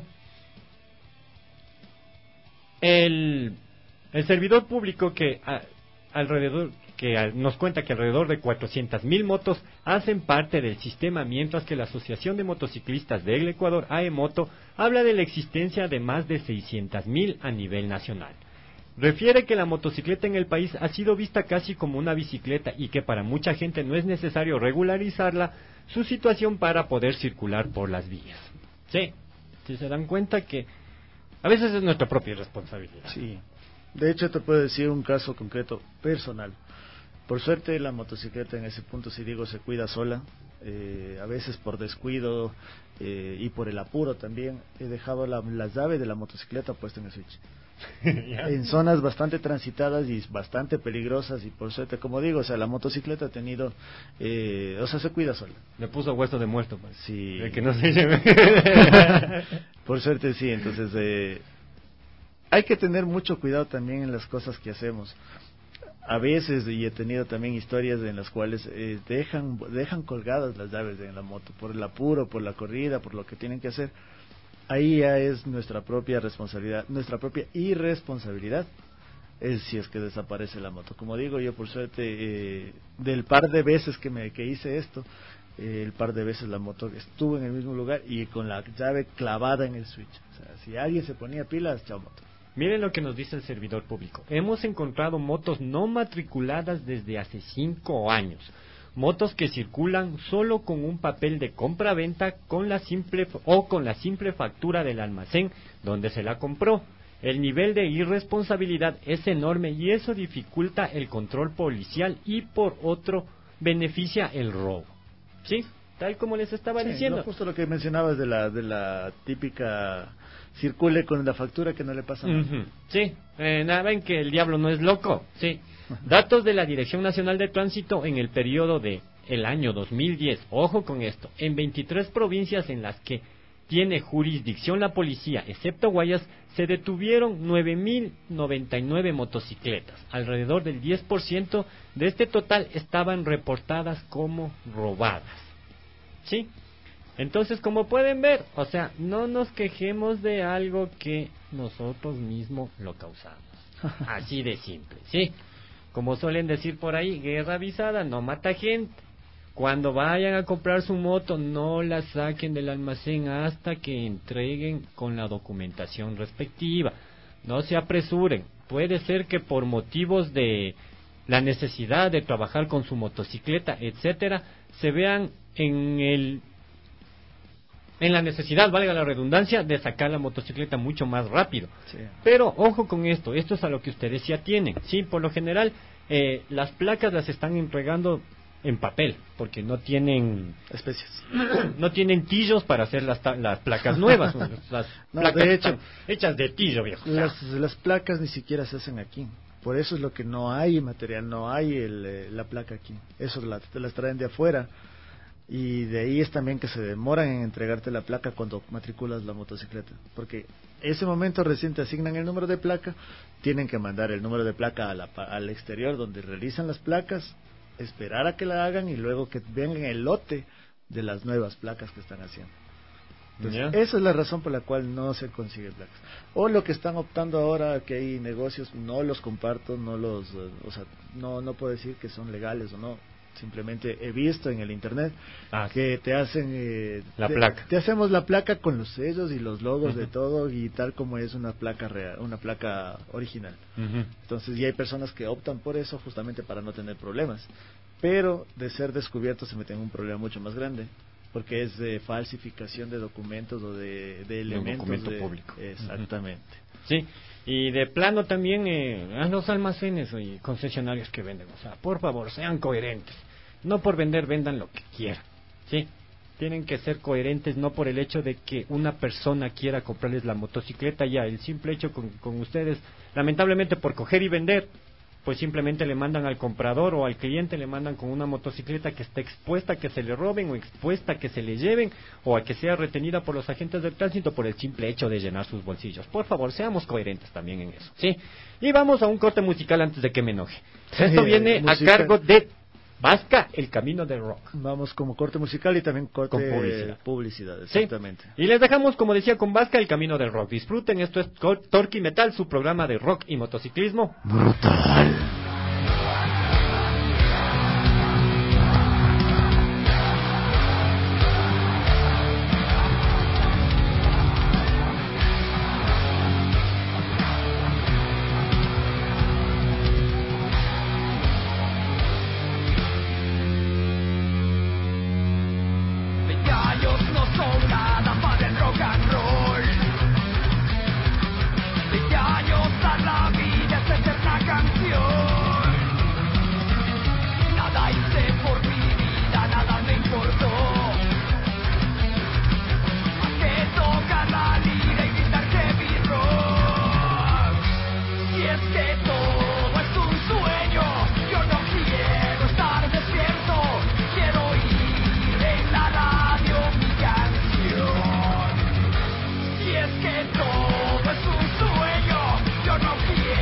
S3: El, el servidor público que a, alrededor que a, nos cuenta que alrededor de cuatrocientas mil motos hacen parte del sistema, mientras que la Asociación de Motociclistas del Ecuador, AEMoto, habla de la existencia de más de seiscientas mil a nivel nacional. Refiere que la motocicleta en el país ha sido vista casi como una bicicleta y que para mucha gente no es necesario regularizarla su situación para poder circular por las vías. Sí, si se dan cuenta que a veces es nuestra propia responsabilidad.
S4: Sí, de hecho te puedo decir un caso concreto personal. Por suerte la motocicleta en ese punto, si digo, se cuida sola. Eh, a veces por descuido eh, y por el apuro también he dejado la, la llave de la motocicleta puesta en el switch. En zonas bastante transitadas y bastante peligrosas, y por suerte, como digo, o sea, la motocicleta ha tenido, eh, o sea, se cuida sola.
S3: Le puso hueso de muerto, pues.
S4: Sí.
S3: De que no se lleve.
S4: Por suerte sí, entonces eh, hay que tener mucho cuidado también en las cosas que hacemos. A veces, y he tenido también historias en las cuales eh, dejan dejan colgadas las llaves en la moto por el apuro, por la corrida, por lo que tienen que hacer. Ahí ya es nuestra propia responsabilidad, nuestra propia irresponsabilidad, es si es que desaparece la moto. Como digo, yo por suerte, eh, del par de veces que me que hice esto, eh, el par de veces la moto estuvo en el mismo lugar y con la llave clavada en el switch. O sea, si alguien se ponía pilas, chao moto.
S3: Miren lo que nos dice el servidor público. Hemos encontrado motos no matriculadas desde hace cinco años. Motos que circulan solo con un papel de compra-venta con la simple o con la simple factura del almacén donde se la compró. El nivel de irresponsabilidad es enorme y eso dificulta el control policial y por otro beneficia el robo. ¿Sí? Tal como les estaba
S4: sí,
S3: diciendo.
S4: No, justo lo que mencionabas de la de la típica circule con la factura que no le pasa nada.
S3: Uh-huh. Sí, eh, nada, ven que el diablo no es loco. Sí. Datos de la Dirección Nacional de Tránsito en el periodo de el año dos mil diez. Ojo con esto. En veintitrés provincias en las que tiene jurisdicción la policía, excepto Guayas, se detuvieron nueve mil noventa y nueve motocicletas. Alrededor del diez por ciento de este total estaban reportadas como robadas. ¿Sí? Entonces, como pueden ver, o sea, no nos quejemos de algo que nosotros mismos lo causamos. Así de simple, ¿sí? Como suelen decir por ahí, guerra avisada no mata gente. Cuando vayan a comprar su moto, no la saquen del almacén hasta que entreguen con la documentación respectiva. No se apresuren. Puede ser que por motivos de la necesidad de trabajar con su motocicleta, etcétera, se vean en el en la necesidad, valga la redundancia, de sacar la motocicleta mucho más rápido. Sí. Pero ojo con esto, esto es a lo que ustedes ya tienen. Sí, por lo general, eh, las placas las están entregando en papel, porque no tienen
S4: especies,
S3: no tienen tillos para hacer las, las placas nuevas, las
S4: no,
S3: placas
S4: de hecho,
S3: hechas de tillo, viejo.
S4: Las, las placas ni siquiera se hacen aquí, por eso es lo que no hay material, no hay el, la placa aquí, eso las, las traen de afuera, y de ahí es también que se demoran en entregarte la placa cuando matriculas la motocicleta, porque ese momento recién te asignan el número de placa, tienen que mandar el número de placa a la, al exterior donde realizan las placas, esperar a que la hagan y luego que vengan el lote de las nuevas placas que están haciendo. Entonces, yeah. Esa es la razón por la cual no se consigue placas. O lo que están optando ahora, que hay negocios, no los comparto, no los, o sea, no no puedo decir que son legales o no. Simplemente he visto en el internet ah, que te hacen eh,
S3: la
S4: te,
S3: placa.
S4: Te hacemos la placa con los sellos y los logos uh-huh. de todo y tal como es una placa real, una placa original. Uh-huh. Entonces, y hay personas que optan por eso justamente para no tener problemas. Pero de ser descubierto se meten en un problema mucho más grande, porque es de falsificación de documentos o de, de elementos
S3: de un documento
S4: de,
S3: público.
S4: Exactamente.
S3: Uh-huh. Sí. Y de plano también eh, a los almacenes y concesionarios que venden, o sea, por favor, sean coherentes. No por vender, vendan lo que quieran, ¿sí? Tienen que ser coherentes, no por el hecho de que una persona quiera comprarles la motocicleta, ya, el simple hecho con, con ustedes, lamentablemente por coger y vender, pues simplemente le mandan al comprador o al cliente, le mandan con una motocicleta que está expuesta a que se le roben o expuesta a que se le lleven o a que sea retenida por los agentes del tránsito por el simple hecho de llenar sus bolsillos. Por favor, seamos coherentes también en eso, ¿sí? Y vamos a un corte musical antes de que me enoje. Esto viene a cargo de Vasca, El Camino del Rock.
S4: Vamos como corte musical y también corte
S3: con publicidad.
S4: publicidad exactamente.
S3: Sí. Y les dejamos, como decía, con Vasca, El Camino del Rock. Disfruten, esto es Torque y Metal, su programa de rock y motociclismo
S4: brutal.
S5: Todo es un sueño, yo no quiero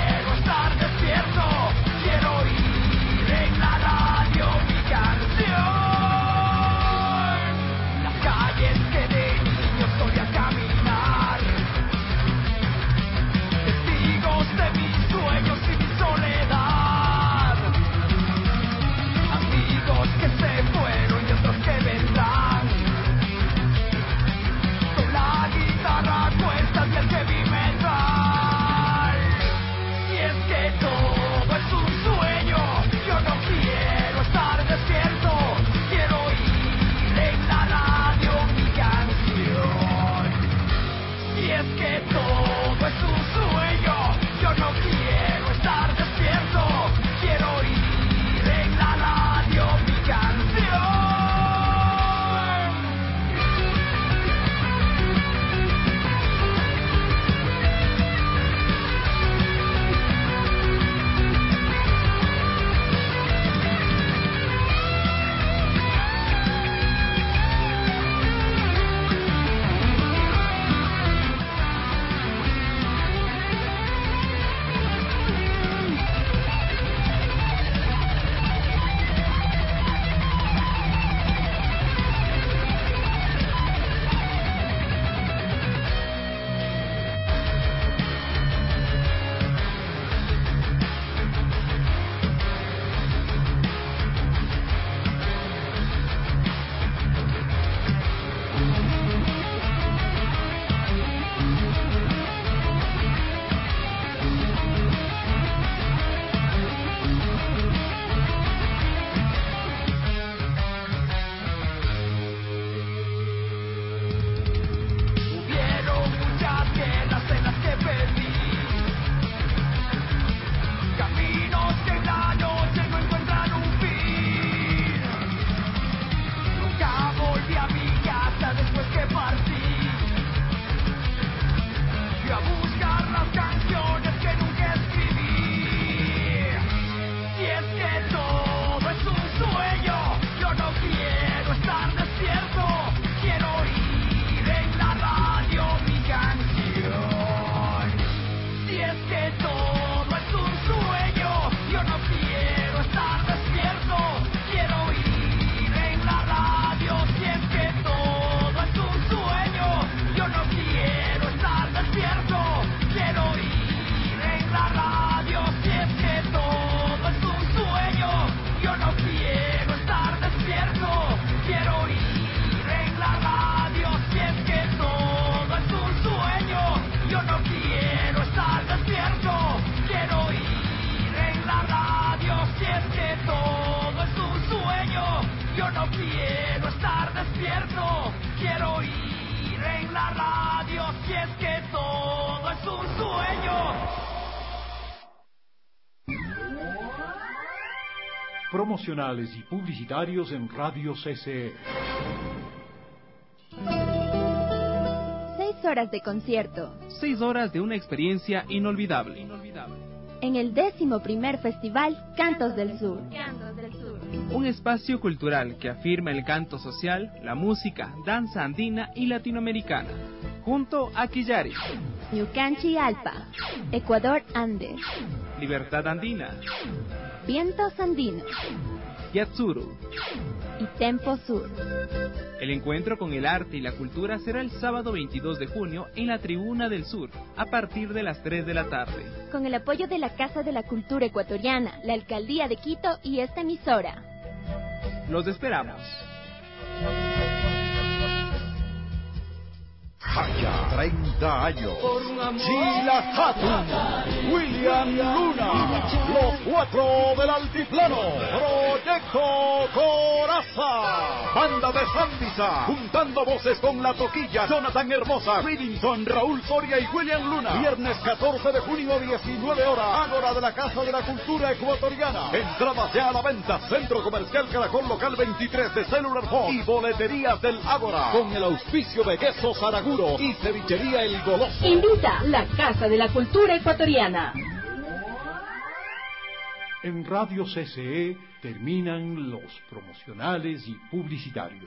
S2: Promocionales y publicitarios en Radio C C E.
S5: Seis horas de concierto.
S6: Seis horas de una experiencia inolvidable.
S5: En el décimo primer Festival Cantos del Sur.
S6: Un espacio cultural que afirma el canto social, la música, danza andina y latinoamericana. Junto a Quillari,
S5: Ñucanchi Alpa, Ecuador Andes,
S6: Libertad Andina,
S5: Vientos Andinos,
S6: Yatsuru
S5: y Tempo Sur.
S6: El encuentro con el arte y la cultura será el sábado veintidós de junio en la Tribuna del Sur, a partir de las tres de la tarde.
S5: Con el apoyo de la Casa de la Cultura Ecuatoriana, la Alcaldía de Quito y esta emisora.
S6: Los esperamos.
S7: Haya treinta años. Sheila Hatun, William Luna, los cuatro del altiplano, Proyecto Coraza, banda de Sandisa, juntando voces con La Toquilla, Jonathan Hermosa, Ridington, Raúl Soria y William Luna. Viernes catorce de junio, diecinueve horas, Ágora de la Casa de la Cultura Ecuatoriana. Entradas ya a la venta, Centro Comercial Caracol Local veintitrés de Cellular Phone y boleterías del Ágora, con el auspicio de Quesos Araguro y Cevichería El Goloso.
S1: Invita la Casa de la Cultura Ecuatoriana.
S2: En Radio C C E terminan los promocionales y publicitarios.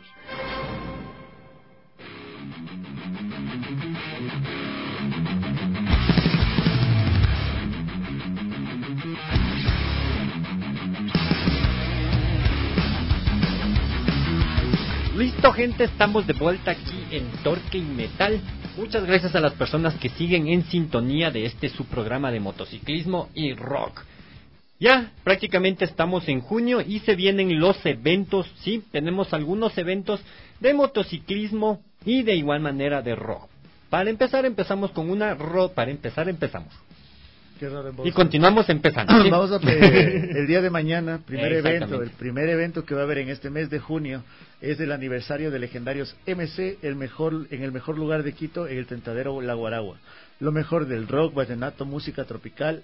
S3: Listo, gente, estamos de vuelta aquí en Torque y Metal. Muchas gracias a las personas que siguen en sintonía de este su programa de motociclismo y rock. Ya prácticamente estamos en junio y se vienen los eventos. Sí, tenemos algunos eventos de motociclismo y de igual manera de rock. Para empezar empezamos con una rock. Para empezar empezamos.
S4: Qué raro,
S3: y continuamos empezando. ¿Sí?
S4: Vamos a pedir el día de mañana, primer evento, el primer evento que va a haber en este mes de junio es el aniversario de Legendarios M C, el mejor en el mejor lugar de Quito, en el Tentadero La Guaragua. Lo mejor del rock, vallenato, música tropical,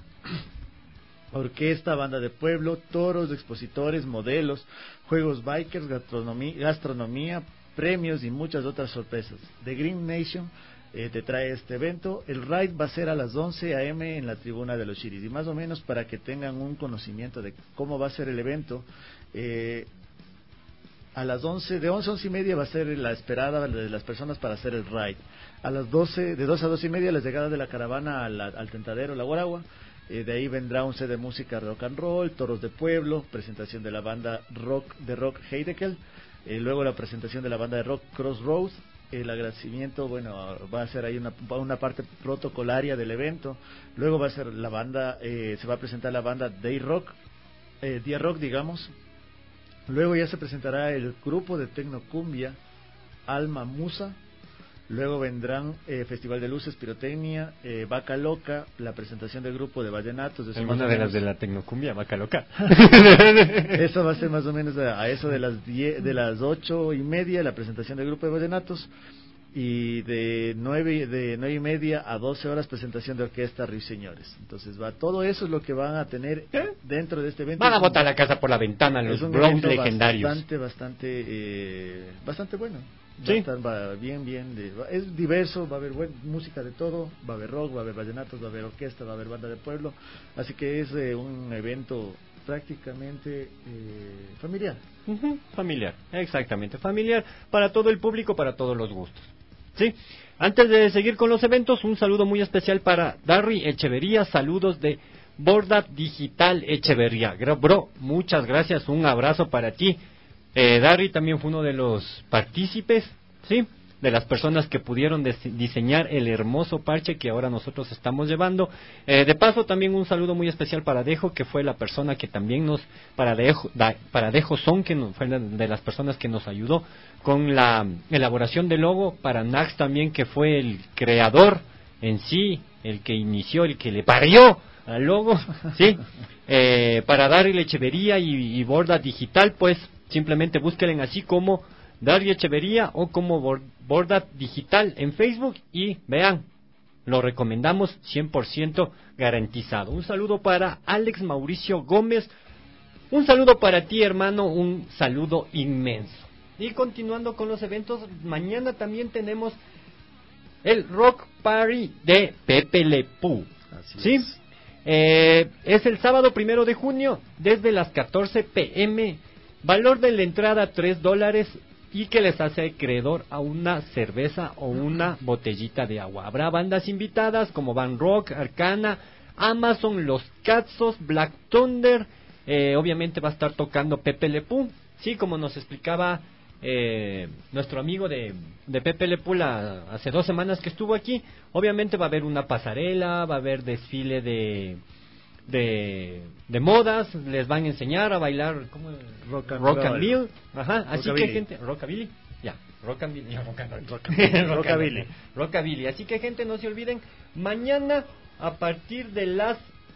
S4: orquesta, banda de pueblo, toros, expositores, modelos, juegos bikers, gastronomía, gastronomía, premios y muchas otras sorpresas. The Green Nation Eh, te trae este evento. El ride va a ser a las once a eme en la Tribuna de los Chiris, y más o menos para que tengan un conocimiento de cómo va a ser el evento, eh, a las once, de once a once y media va a ser la esperada de las personas para hacer el ride. A las doce, de doce a doce y media la llegada de la caravana a la, al Tentadero La Guaragua. Eh, de ahí vendrá un set de música rock and roll, toros de pueblo, presentación de la banda rock de rock Heidekel, eh, luego la presentación de la banda de rock Crossroads. El agradecimiento, bueno, va a ser ahí una, una parte protocolaria del evento. Luego va a ser la banda, eh, se va a presentar la banda Day Rock, eh, Día Rock, digamos. Luego ya se presentará el grupo de Tecnocumbia, Alma Musa. Luego vendrán eh, Festival de Luces, Pirotecnia, eh, Vaca Loca, la presentación del grupo de vallenatos. De
S3: ¿Alguna de las de la Tecnocumbia, Vaca Loca?
S4: Eso va a ser más o menos a, a eso de las diez, de las ocho y media, la presentación del grupo de vallenatos. Y de nueve, de nueve y media a doce horas, presentación de orquesta Ruiseñores. Entonces va, todo eso es lo que van a tener dentro de este evento.
S3: Van a botar la casa por la ventana los Bronx legendarios.
S4: Bastante, bastante, eh, bastante bueno. Va
S3: sí.
S4: a estar va bien, bien, de, va, es diverso, va a haber buen, música de todo, va a haber rock, va a haber vallenatos, va a haber orquesta, va a haber banda de pueblo, así que es eh, un evento prácticamente eh, familiar.
S3: Uh-huh, familiar, exactamente, familiar, para todo el público, para todos los gustos. Sí, Antes de seguir con los eventos, un saludo muy especial para Darry Echeverría, saludos de Borda Digital Echeverría. Bro, muchas gracias, un abrazo para ti. Eh, Darry también fue uno de los partícipes, ¿sí?, de las personas que pudieron diseñar el hermoso parche que ahora nosotros estamos llevando. Eh, de paso, también un saludo muy especial para Dejo, que fue la persona que también nos, para Dejo, da, para Dejo Son, que nos, fue de las personas que nos ayudó con la elaboración del logo, para Nax también, que fue el creador en sí, el que inició, el que le parió al logo, ¿sí? Eh, para Darry Echeverría y, y Borda Digital, pues simplemente búsquenle así como Darry Echeverría o como Borda Digital en Facebook y vean, lo recomendamos cien por ciento garantizado. Un saludo para Alex Mauricio Gómez, un saludo para ti, hermano, un saludo inmenso. Y continuando con los eventos, mañana también tenemos el Rock Party de Pepe Le Pew, ¿sí? Es. Eh, es el sábado primero de junio desde las catorce pe eme, valor de la entrada tres dólares, y que les hace acreedor a una cerveza o una botellita de agua. Habrá bandas invitadas como Van Rock, Arcana, Amazon, Los Catsos, Black Thunder, eh, obviamente va a estar tocando Pepe Le Pew, sí, como nos explicaba eh, nuestro amigo de, de Pepe Le Pew la, hace dos semanas que estuvo aquí. Obviamente va a haber una pasarela, va a haber desfile de... De, de modas, les van a enseñar a bailar ¿cómo? rock and rock and roll, ajá, así rockabilly. Que gente, rockabilly, ya, rockabilly, ya, rockabilly, rockabilly, rockabilly, rockabilly, así que gente, no se olviden, mañana a partir de las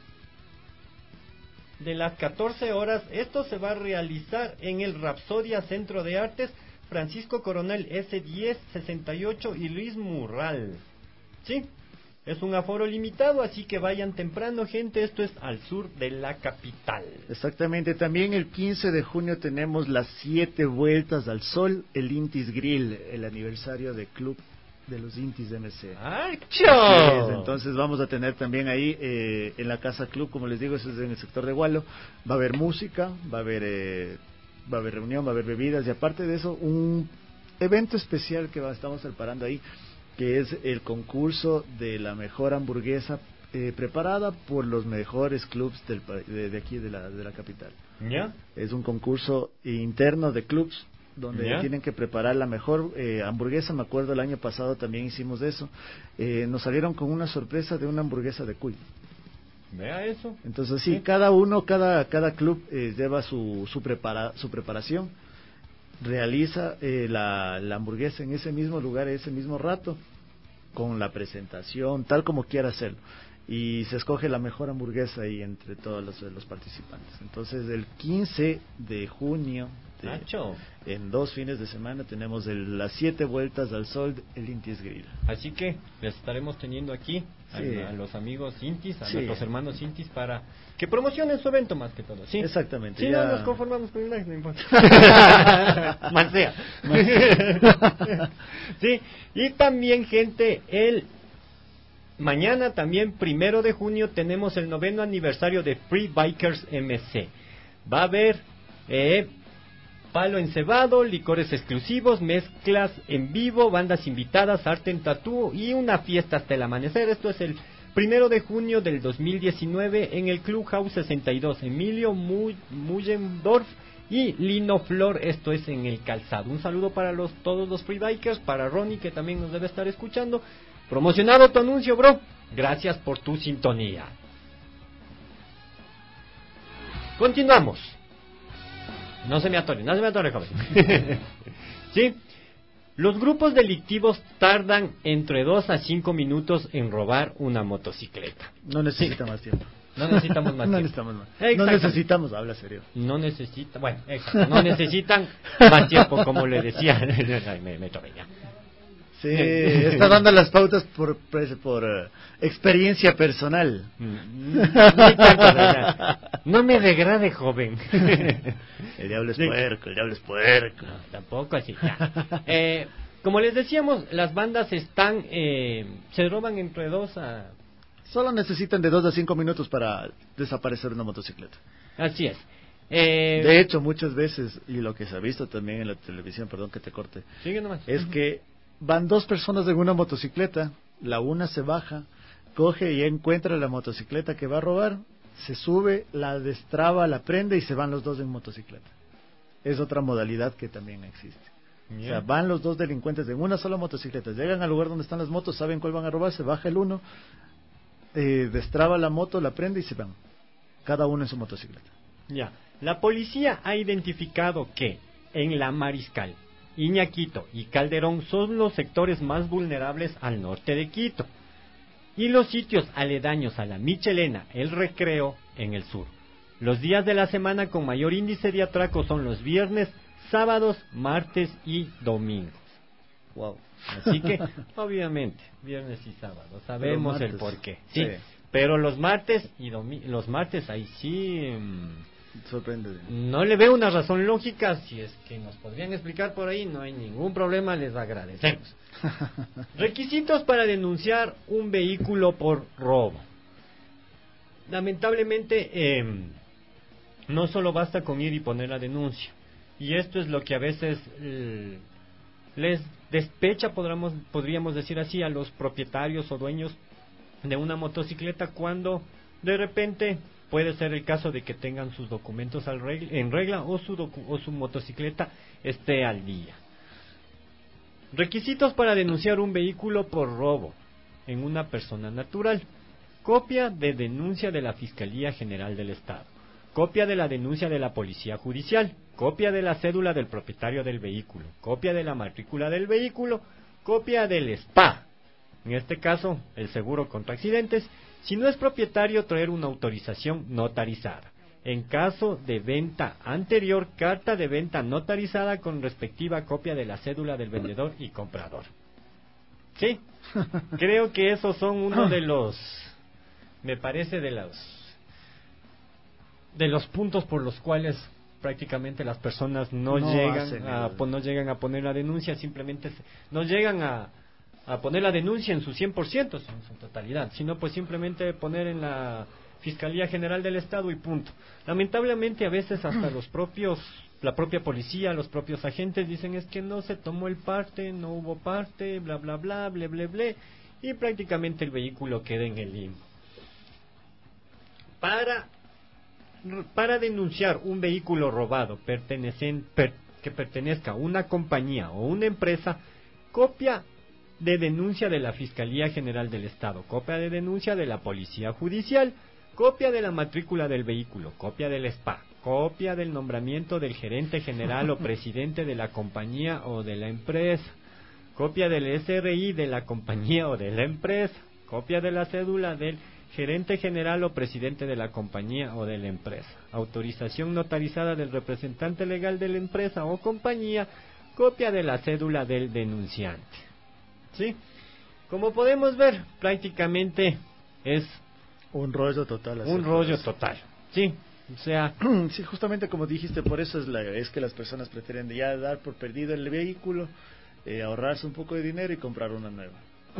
S3: de las catorce horas, esto se va a realizar en el Rapsodia Centro de Artes Francisco Coronel ese diez sesenta y ocho y Luis Murral, ¿sí? Es un aforo limitado, así que vayan temprano, gente. Esto es al sur de la capital.
S4: Exactamente. También el quince de junio tenemos las siete vueltas al sol, el Intis Grill, el aniversario del club de los Intis de M C.
S3: ¡Ay, chao!
S4: Entonces vamos a tener también ahí eh, en la Casa Club, como les digo, eso es en el sector de Gualo. Va a haber música, va a haber eh, va a haber reunión, va a haber bebidas y aparte de eso un evento especial que va, estamos preparando ahí, que es el concurso de la mejor hamburguesa eh, preparada por los mejores clubs del, de, de aquí de la, de la capital.
S3: ¿Ya?
S4: Es un concurso interno de clubs donde ¿Ya? tienen que preparar la mejor eh, hamburguesa. Me acuerdo el año pasado también hicimos eso. Eh, nos salieron con una sorpresa de una hamburguesa de cuy.
S3: Vea eso.
S4: Entonces sí, ¿Sí? cada uno, cada cada club eh, lleva su su, prepara, su preparación. Realiza eh, la, la hamburguesa en ese mismo lugar, ese mismo rato, con la presentación, tal como quiera hacerlo. Y se escoge la mejor hamburguesa ahí entre todos los, los participantes. Entonces, el quince de junio, de, en dos fines de semana, tenemos el, las siete vueltas al sol, el Intis Grill.
S3: Así que les estaremos teniendo aquí sí. a, a los amigos Intis, a sí. nuestros hermanos Intis, para que promocionen su evento más que todo. ¿Sí?
S4: Exactamente.
S3: Si
S4: ya...
S3: no nos conformamos con una, no importa. Mansea. Sí, y también, gente, el mañana también, primero de junio, tenemos el noveno aniversario de Free Bikers M C. Va a haber eh, palo encebado, licores exclusivos, mezclas en vivo, bandas invitadas, arte en tatú y una fiesta hasta el amanecer. Esto es el primero de junio del dos mil diecinueve en el Clubhouse sesenta y dos, Emilio Mullendorf y Lino Flor. Esto es en el Calzado. Un saludo para los todos los Free Bikers, para Ronnie, que también nos debe estar escuchando. Promocionado tu anuncio, bro. Gracias por tu sintonía. Continuamos. No se me atore, no se me atore, joven. ¿Sí? Los grupos delictivos tardan entre dos a cinco minutos en robar una motocicleta.
S4: No necesita sí. más tiempo.
S3: No necesitamos más
S4: no
S3: tiempo.
S4: Necesitamos más. No necesitamos, habla serio.
S3: No necesita, bueno, exacto, no necesitan más tiempo, como le decía. me, me tomé ya.
S4: Sí, está dando las pautas por por uh, experiencia personal.
S3: No me degrade, joven.
S4: El diablo es puerco, el diablo es puerco.
S3: No, tampoco así. Ya. Eh, como les decíamos, las bandas están, eh, se roban entre dos a...
S4: Solo necesitan de dos a cinco minutos para desaparecer una motocicleta.
S3: Así es. Eh,
S4: de hecho, muchas veces, y lo que se ha visto también en la televisión, perdón que te corte,
S3: sigue nomás.
S4: es que van dos personas en una motocicleta, la una se baja, coge y encuentra la motocicleta que va a robar, se sube, la destraba, la prende y se van los dos en motocicleta. Es otra modalidad que también existe. Yeah. O sea, van los dos delincuentes en una sola motocicleta, llegan al lugar donde están las motos, saben cuál van a robar, se baja el uno, eh, destraba la moto, la prende y se van, cada uno en su motocicleta.
S3: Ya, yeah. La policía ha identificado que en La Mariscal, Iñaquito y Calderón son los sectores más vulnerables al norte de Quito, y los sitios aledaños a la Michelena, el Recreo, en el sur. Los días de la semana con mayor índice de atracos son los viernes, sábados, martes y domingos.
S4: Wow.
S3: Así que, obviamente, viernes y sábados, sabemos martes, el porqué. Sí, sí. Pero los martes y domi- los martes ahí sí... Mmm,
S4: sorprende.
S3: No le veo una razón lógica. Si es que nos podrían explicar por ahí, no hay ningún problema, les agradecemos. Requisitos para denunciar un vehículo por robo. Lamentablemente eh, no solo basta con ir y poner la denuncia, y esto es lo que a veces eh, les despecha, podríamos, podríamos decir así, a los propietarios o dueños de una motocicleta, cuando de repente puede ser el caso de que tengan sus documentos al regla, en regla o su, docu, o su motocicleta esté al día. Requisitos para denunciar un vehículo por robo en una persona natural: copia de denuncia de la Fiscalía General del Estado, copia de la denuncia de la Policía Judicial, copia de la cédula del propietario del vehículo, copia de la matrícula del vehículo, copia del S P A, en este caso el seguro contra accidentes. Si no es propietario, traer una autorización notarizada. En caso de venta anterior, carta de venta notarizada con respectiva copia de la cédula del vendedor y comprador. Sí, creo que esos son uno de los, me parece, de los, de los puntos por los cuales prácticamente las personas no, no llegan a, no llegan a poner la denuncia, simplemente no llegan a a poner la denuncia en su cien por ciento, en su totalidad, sino pues simplemente poner en la Fiscalía General del Estado y punto. Lamentablemente a veces hasta los propios, la propia policía, los propios agentes dicen es que no se tomó el parte, no hubo parte, bla bla bla, ble ble ble, y prácticamente el vehículo queda en el limbo. Para, para denunciar un vehículo robado pertenecen, per, que pertenezca a una compañía o una empresa, copia de denuncia de la Fiscalía General del Estado, copia de denuncia de la Policía Judicial, copia de la matrícula del vehículo, copia del S P A, copia del nombramiento del gerente general o presidente de la compañía o de la empresa, copia del S R I de la compañía o de la empresa, copia de la cédula del gerente general o presidente de la compañía o de la empresa, autorización notarizada del representante legal de la empresa o compañía, copia de la cédula del denunciante. ¿Sí? Como podemos ver, prácticamente es
S4: un rollo total.
S3: Un rollo total, sí. O sea,
S4: sí, justamente como dijiste, por eso es, la, es que las personas prefieren ya dar por perdido el vehículo, eh, ahorrarse un poco de dinero y comprar una nueva.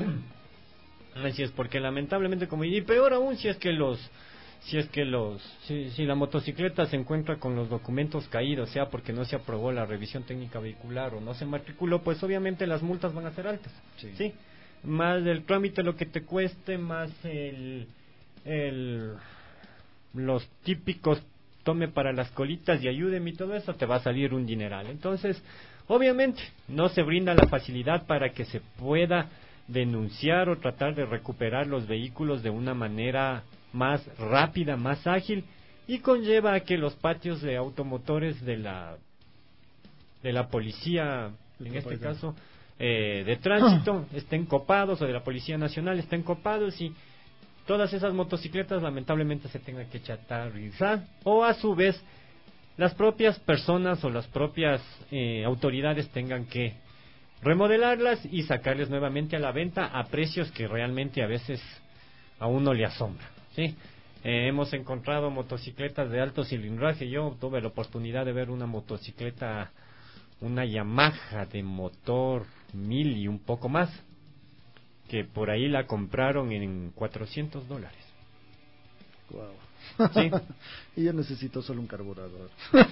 S3: Así es, porque lamentablemente, como y peor aún si es que los si es que los si, si la motocicleta se encuentra con los documentos caídos, sea porque no se aprobó la revisión técnica vehicular o no se matriculó, pues obviamente las multas van a ser altas. Sí. ¿Sí? Más el trámite lo que te cueste, más el el los típicos tome para las colitas y ayúdeme y todo eso, te va a salir un dineral. Entonces, obviamente, no se brinda la facilidad para que se pueda denunciar o tratar de recuperar los vehículos de una manera más rápida, más ágil, y conlleva a que los patios de automotores de la de la policía, en este caso eh, de tránsito, estén copados, o de la Policía Nacional estén copados, y todas esas motocicletas lamentablemente se tengan que chatarrizar, o a su vez las propias personas o las propias eh, autoridades tengan que remodelarlas y sacarles nuevamente a la venta a precios que realmente a veces a uno le asombra. Sí, eh, hemos encontrado motocicletas de alto cilindraje. Yo tuve la oportunidad de ver una motocicleta, una Yamaha de motor mil y un poco más, que por ahí la compraron en cuatrocientos dólares.
S4: Wow.
S3: Sí.
S4: Y yo necesito solo un carburador.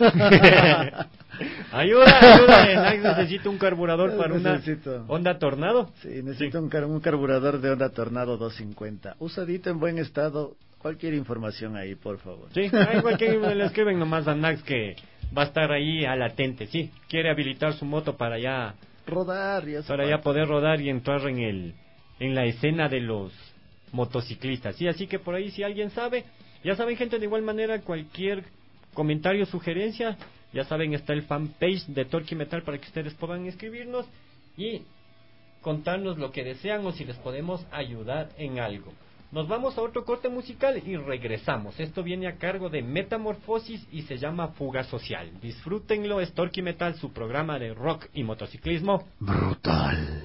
S3: ayuda, ayuda, Enax necesita un carburador para
S4: necesito.
S3: una Honda Tornado.
S4: Sí, necesito
S3: Sí.
S4: Un, car un carburador de Honda Tornado doscientos cincuenta. Usadito, en buen estado. Cualquier información ahí, por favor.
S3: Sí, ahí cualquier le escriben nomás a Nax que va a estar ahí al latente, sí. Quiere habilitar su moto para ya
S4: rodar, ya
S3: para ya poder rodar y entrar en el en la escena de los motociclistas. Sí, así que por ahí si alguien sabe, ya saben, gente, de igual manera cualquier comentario, sugerencia, ya saben, está el fanpage de Torque y Metal para que ustedes puedan escribirnos y contarnos lo que desean o si les podemos ayudar en algo. Nos vamos a otro corte musical y regresamos. Esto viene a cargo de Metamorfosis y se llama Fuga Social. Disfrútenlo, es Torque y Metal, su programa de rock y motociclismo
S4: brutal.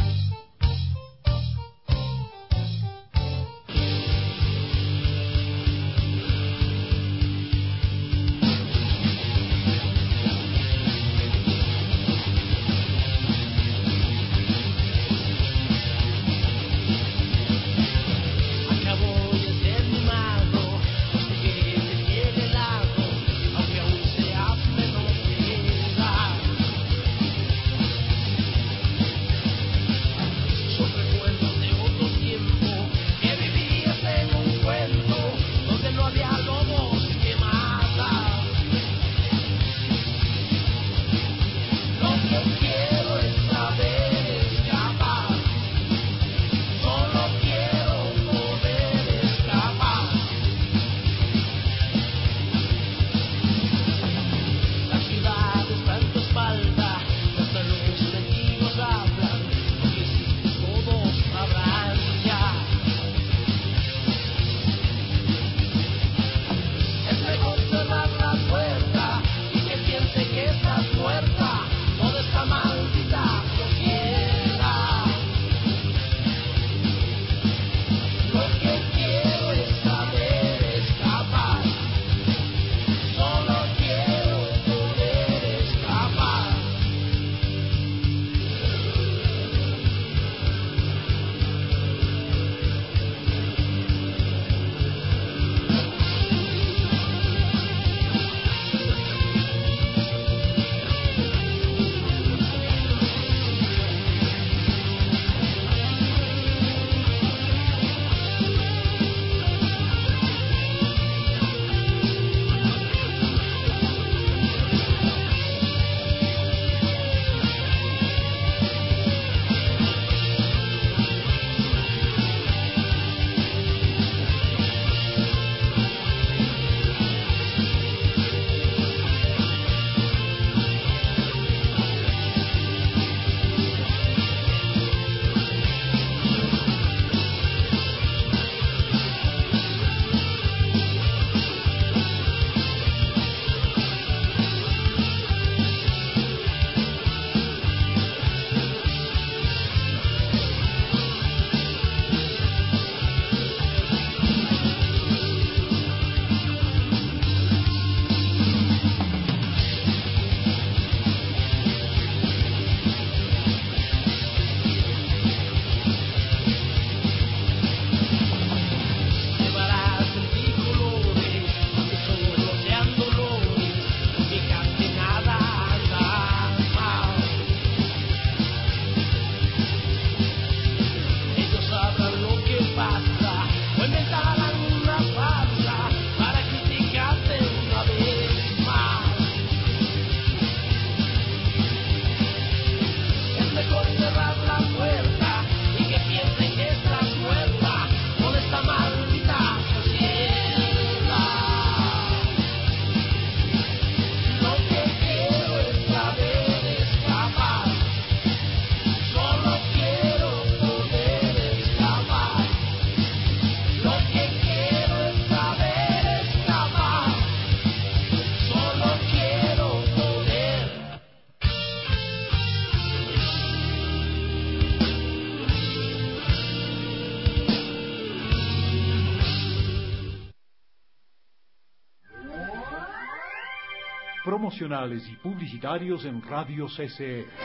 S2: Promocionales y publicitarios en Radio C C E.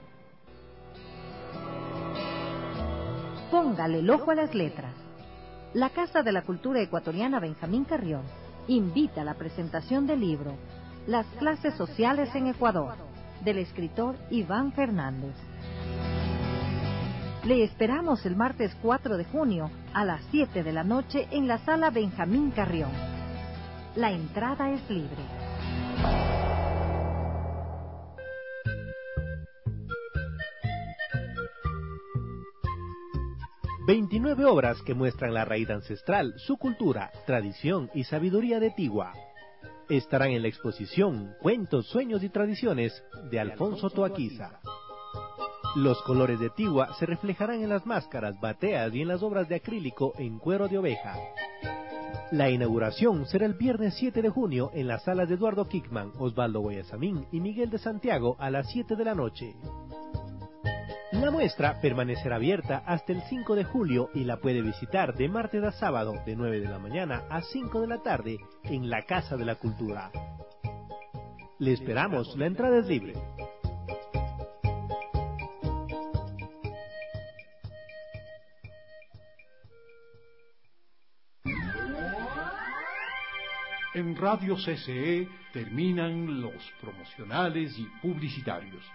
S8: Póngale el ojo a las letras. La Casa de la Cultura Ecuatoriana Benjamín Carrión invita a la presentación del libro Las clases sociales en Ecuador, del escritor Iván Fernández. Le esperamos el martes cuatro de junio a las siete de la noche en la Sala Benjamín Carrión. La entrada es libre.
S9: veintinueve obras que muestran la raíz ancestral, su cultura, tradición y sabiduría de Tigua. Estarán en la exposición Cuentos, Sueños y Tradiciones de Alfonso Toaquiza. Los colores de Tigua se reflejarán en las máscaras, bateas y en las obras de acrílico en cuero de oveja. La inauguración será el viernes siete de junio en las salas de Eduardo Kickman, Osvaldo Guayasamín y Miguel de Santiago a las siete de la noche. La muestra permanecerá abierta hasta el cinco de julio y la puede visitar de martes a sábado de nueve de la mañana a cinco de la tarde en la Casa de la Cultura. Le esperamos, la entrada es libre.
S2: En Radio C C E terminan los promocionales y publicitarios.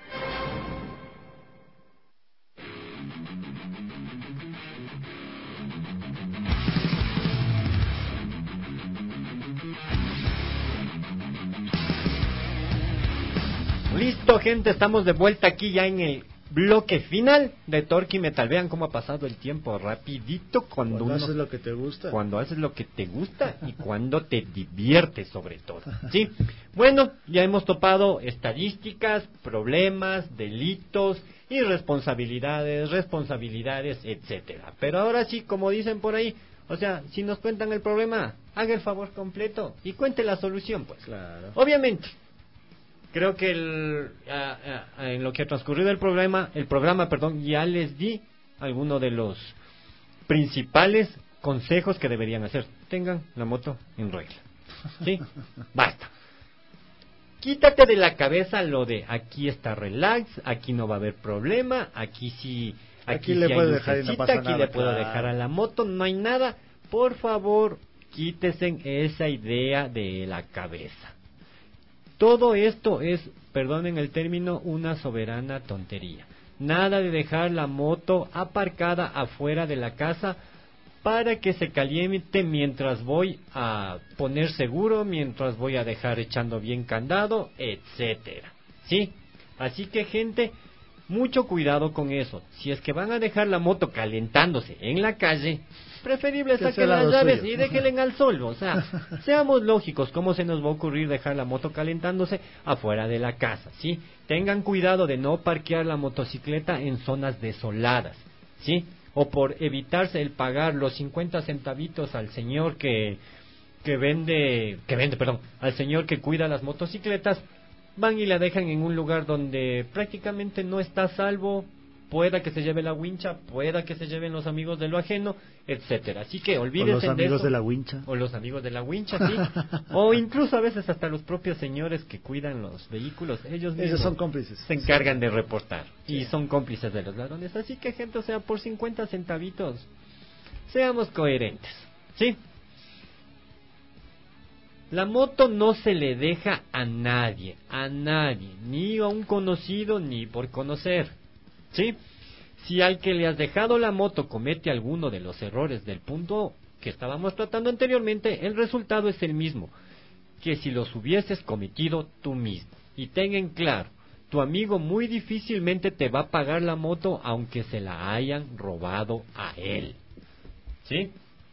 S3: Listo, gente, estamos de vuelta aquí ya en el bloque final de Torque y Metal. Vean cómo ha pasado el tiempo rapidito cuando,
S4: cuando
S3: uno,
S4: haces lo que te gusta.
S3: Cuando haces lo que te gusta y cuando te diviertes sobre todo. Sí. Bueno, ya hemos topado estadísticas, problemas, delitos, irresponsabilidades, responsabilidades, etcétera. Pero ahora sí, como dicen por ahí, o sea, si nos cuentan el problema, haga el favor completo y cuente la solución, pues.
S4: Claro.
S3: Obviamente. Creo que el, a, a, en lo que ha transcurrido el programa, el programa, perdón, ya les di algunos de los principales consejos que deberían hacer. Tengan la moto en regla. ¿Sí? Basta. Quítate de la cabeza lo de aquí está relax, aquí no va a haber problema, aquí sí, aquí,
S4: aquí le
S3: sí
S4: puedo
S3: hay
S4: dejar y no
S3: lucecita,
S4: pasa
S3: aquí
S4: nada,
S3: le puedo
S4: claro.
S3: dejar a la moto, no hay nada. Por favor, quítese esa idea de la cabeza. Todo esto es, perdonen el término, una soberana tontería. Nada de dejar la moto aparcada afuera de la casa para que se caliente mientras voy a poner seguro, mientras voy a dejar echando bien candado, etcétera. ¿Sí? Así que, gente, mucho cuidado con eso. Si es que van a dejar la moto calentándose en la calle, preferible saquen las llaves y déjenla al sol. O sea, seamos lógicos, ¿cómo se nos va a ocurrir dejar la moto calentándose afuera de la casa? ¿Sí? Tengan cuidado de no parquear la motocicleta en zonas desoladas, ¿sí? O por evitarse el pagar los cincuenta centavitos al señor que que vende, que vende, perdón, al señor que cuida las motocicletas, van y la dejan en un lugar donde prácticamente no está a salvo. Pueda que se lleve la wincha, pueda que se lleven los amigos de lo ajeno, etcétera. Así que olvídense de eso.
S4: O los amigos de la wincha.
S3: O los amigos de la wincha, sí. O incluso a veces hasta los propios señores que cuidan los vehículos, ellos mismos
S4: ellos son cómplices.
S3: Se encargan de reportar y son cómplices de los ladrones. Así que, gente, o sea, por cincuenta centavitos, seamos coherentes, ¿sí? La moto no se le deja a nadie, a nadie, ni a un conocido ni por conocer. ¿Sí? Si al que le has dejado la moto comete alguno de los errores del punto que estábamos tratando anteriormente, el resultado es el mismo que si los hubieses cometido tú mismo. Y tengan claro, tu amigo muy difícilmente te va a pagar la moto aunque se la hayan robado a él. ¿Sí?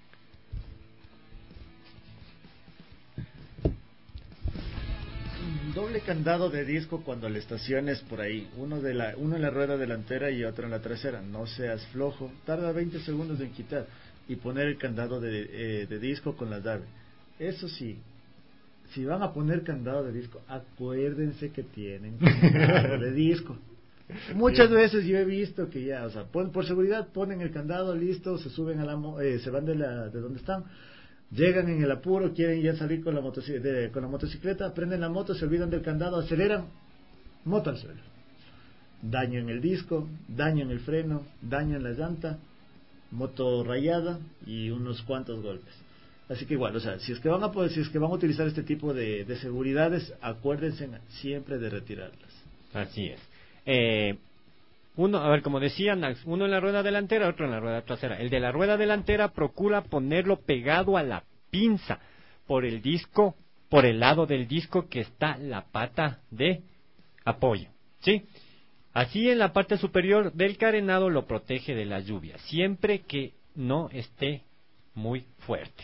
S4: Doble candado de disco cuando le estaciones por ahí, uno de la uno en la rueda delantera y otro en la trasera. No seas flojo, tarda veinte segundos en quitar y poner el candado de, eh, de disco con la llave. Eso sí, si van a poner candado de disco, acuérdense que tienen candado de disco. Muchas veces yo he visto que ya, o sea, pon, por seguridad ponen el candado, listo, se suben a la eh, se van de la de donde están. Llegan en el apuro, quieren ya salir con la, motoci- de, con la motocicleta, prenden la moto, se olvidan del candado, aceleran, moto al suelo. Daño en el disco, daño en el freno, daño en la llanta, moto rayada y unos cuantos golpes. Así que igual, o sea, si es que van a poder, si es que van a utilizar este tipo de, de seguridades, acuérdense siempre de retirarlas.
S3: Así es. Eh, uno, a ver, como decían, uno en la rueda delantera, otro en la rueda trasera. El de la rueda delantera procura ponerlo pegado a la pinza por el disco, por el lado del disco que está la pata de apoyo, ¿sí? Así en la parte superior del carenado lo protege de la lluvia, siempre que no esté muy fuerte.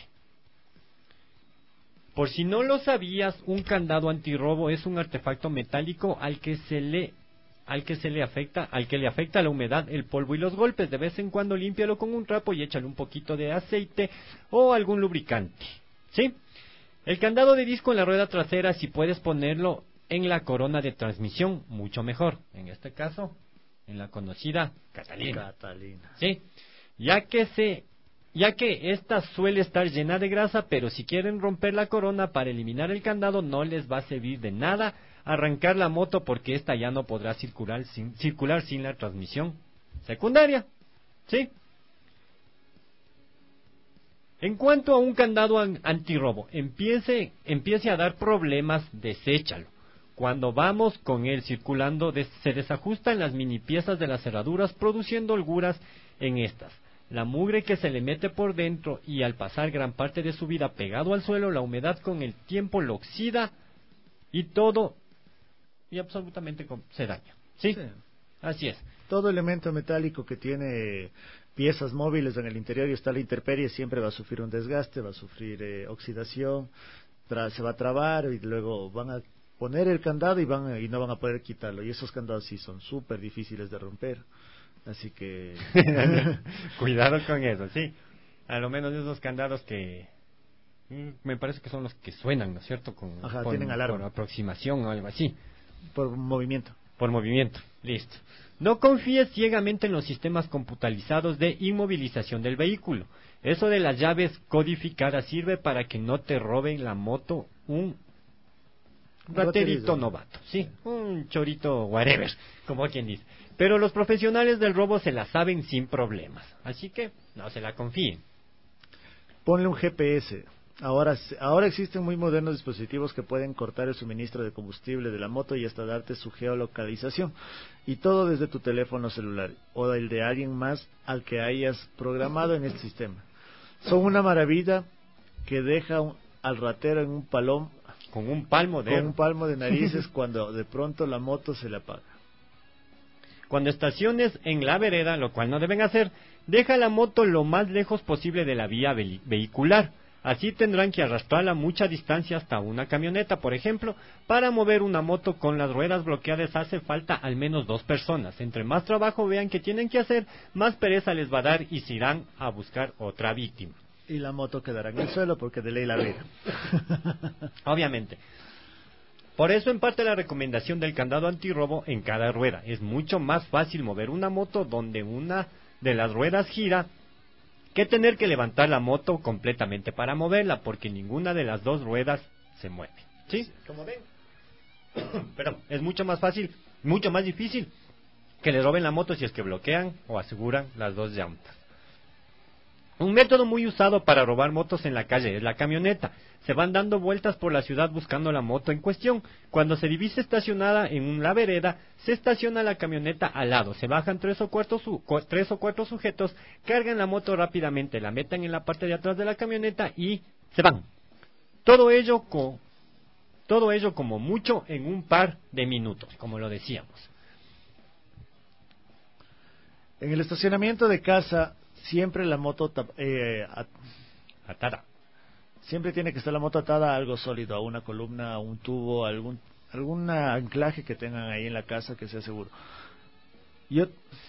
S3: Por si no lo sabías, un candado antirrobo es un artefacto metálico al que se le al que se le afecta, al que le afecta la humedad, el polvo y los golpes. De vez en cuando límpialo con un trapo y échale un poquito de aceite o algún lubricante, ¿sí? El candado de disco en la rueda trasera, si puedes ponerlo en la corona de transmisión, mucho mejor. En este caso, en la conocida Catalina.
S4: Catalina.
S3: Sí, ya que se, ya que esta suele estar llena de grasa, pero si quieren romper la corona para eliminar el candado, no les va a servir de nada arrancar la moto, porque esta ya no podrá circular sin, circular sin la transmisión secundaria. Sí. En cuanto a un candado antirrobo, empiece, empiece a dar problemas, deséchalo. Cuando vamos con él circulando, des, se desajustan las mini piezas de las cerraduras, produciendo holguras en estas. La mugre que se le mete por dentro, y al pasar gran parte de su vida pegado al suelo, la humedad con el tiempo lo oxida y todo, y absolutamente se daña. ¿Sí? Sí. Así es.
S4: Todo elemento metálico que tiene piezas móviles en el interior y está a la intemperie siempre va a sufrir un desgaste, va a sufrir eh, oxidación, tra- se va a trabar y luego van a poner el candado y van a, y no van a poder quitarlo, y esos candados sí son súper difíciles de romper, así que
S3: cuidado con eso, sí, a lo menos esos candados que me parece que son los que suenan, ¿no es cierto? Con,
S4: Ajá,
S3: con,
S4: tienen alarma.
S3: por aproximación o algo así,
S4: por movimiento.
S3: Por movimiento, listo. No confíes ciegamente en los sistemas computarizados de inmovilización del vehículo. Eso de las llaves codificadas sirve para que no te roben la moto un raterito novato, sí, un chorito whatever, como quien dice. Pero los profesionales del robo se la saben sin problemas, así que no se la confíen.
S4: Ponle un G P S. Ahora, ahora existen muy modernos dispositivos que pueden cortar el suministro de combustible de la moto y hasta darte su geolocalización. Y todo desde tu teléfono celular o el de alguien más al que hayas programado en este sistema. Son una maravilla que deja un, al ratero en un palón,
S3: con un palmo de
S4: con un palmo de narices cuando de pronto la moto se le apaga.
S3: Cuando estaciones en la vereda, lo cual no deben hacer, deja la moto lo más lejos posible de la vía ve- vehicular. Así tendrán que arrastrarla mucha distancia hasta una camioneta, por ejemplo. Para mover una moto con las ruedas bloqueadas hace falta al menos dos personas. Entre más trabajo vean que tienen que hacer, más pereza les va a dar y se irán a buscar otra víctima.
S4: Y la moto quedará en el suelo porque de ley la vida.
S3: Obviamente. Por eso en parte la recomendación del candado antirrobo en cada rueda. Es mucho más fácil mover una moto donde una de las ruedas gira que tener que levantar la moto completamente para moverla, porque ninguna de las dos ruedas se mueve. ¿Sí? Como ven. Pero es mucho más fácil, mucho más difícil que le roben la moto si es que bloquean o aseguran las dos llantas. Un método muy usado para robar motos en la calle es la camioneta. Se van dando vueltas por la ciudad buscando la moto en cuestión. Cuando se divisa estacionada en la vereda, se estaciona la camioneta al lado. Se bajan tres o cuatro, su, cu, tres o cuatro sujetos, cargan la moto rápidamente, la meten en la parte de atrás de la camioneta y se van. Todo ello, co, todo ello como mucho en un par de minutos, como lo decíamos.
S4: En el estacionamiento de casa, siempre la moto eh, at
S3: atada.
S4: Siempre tiene que estar la moto atada a algo sólido, a una columna, a un tubo, a algún algún anclaje que tengan ahí en la casa que sea seguro. Yo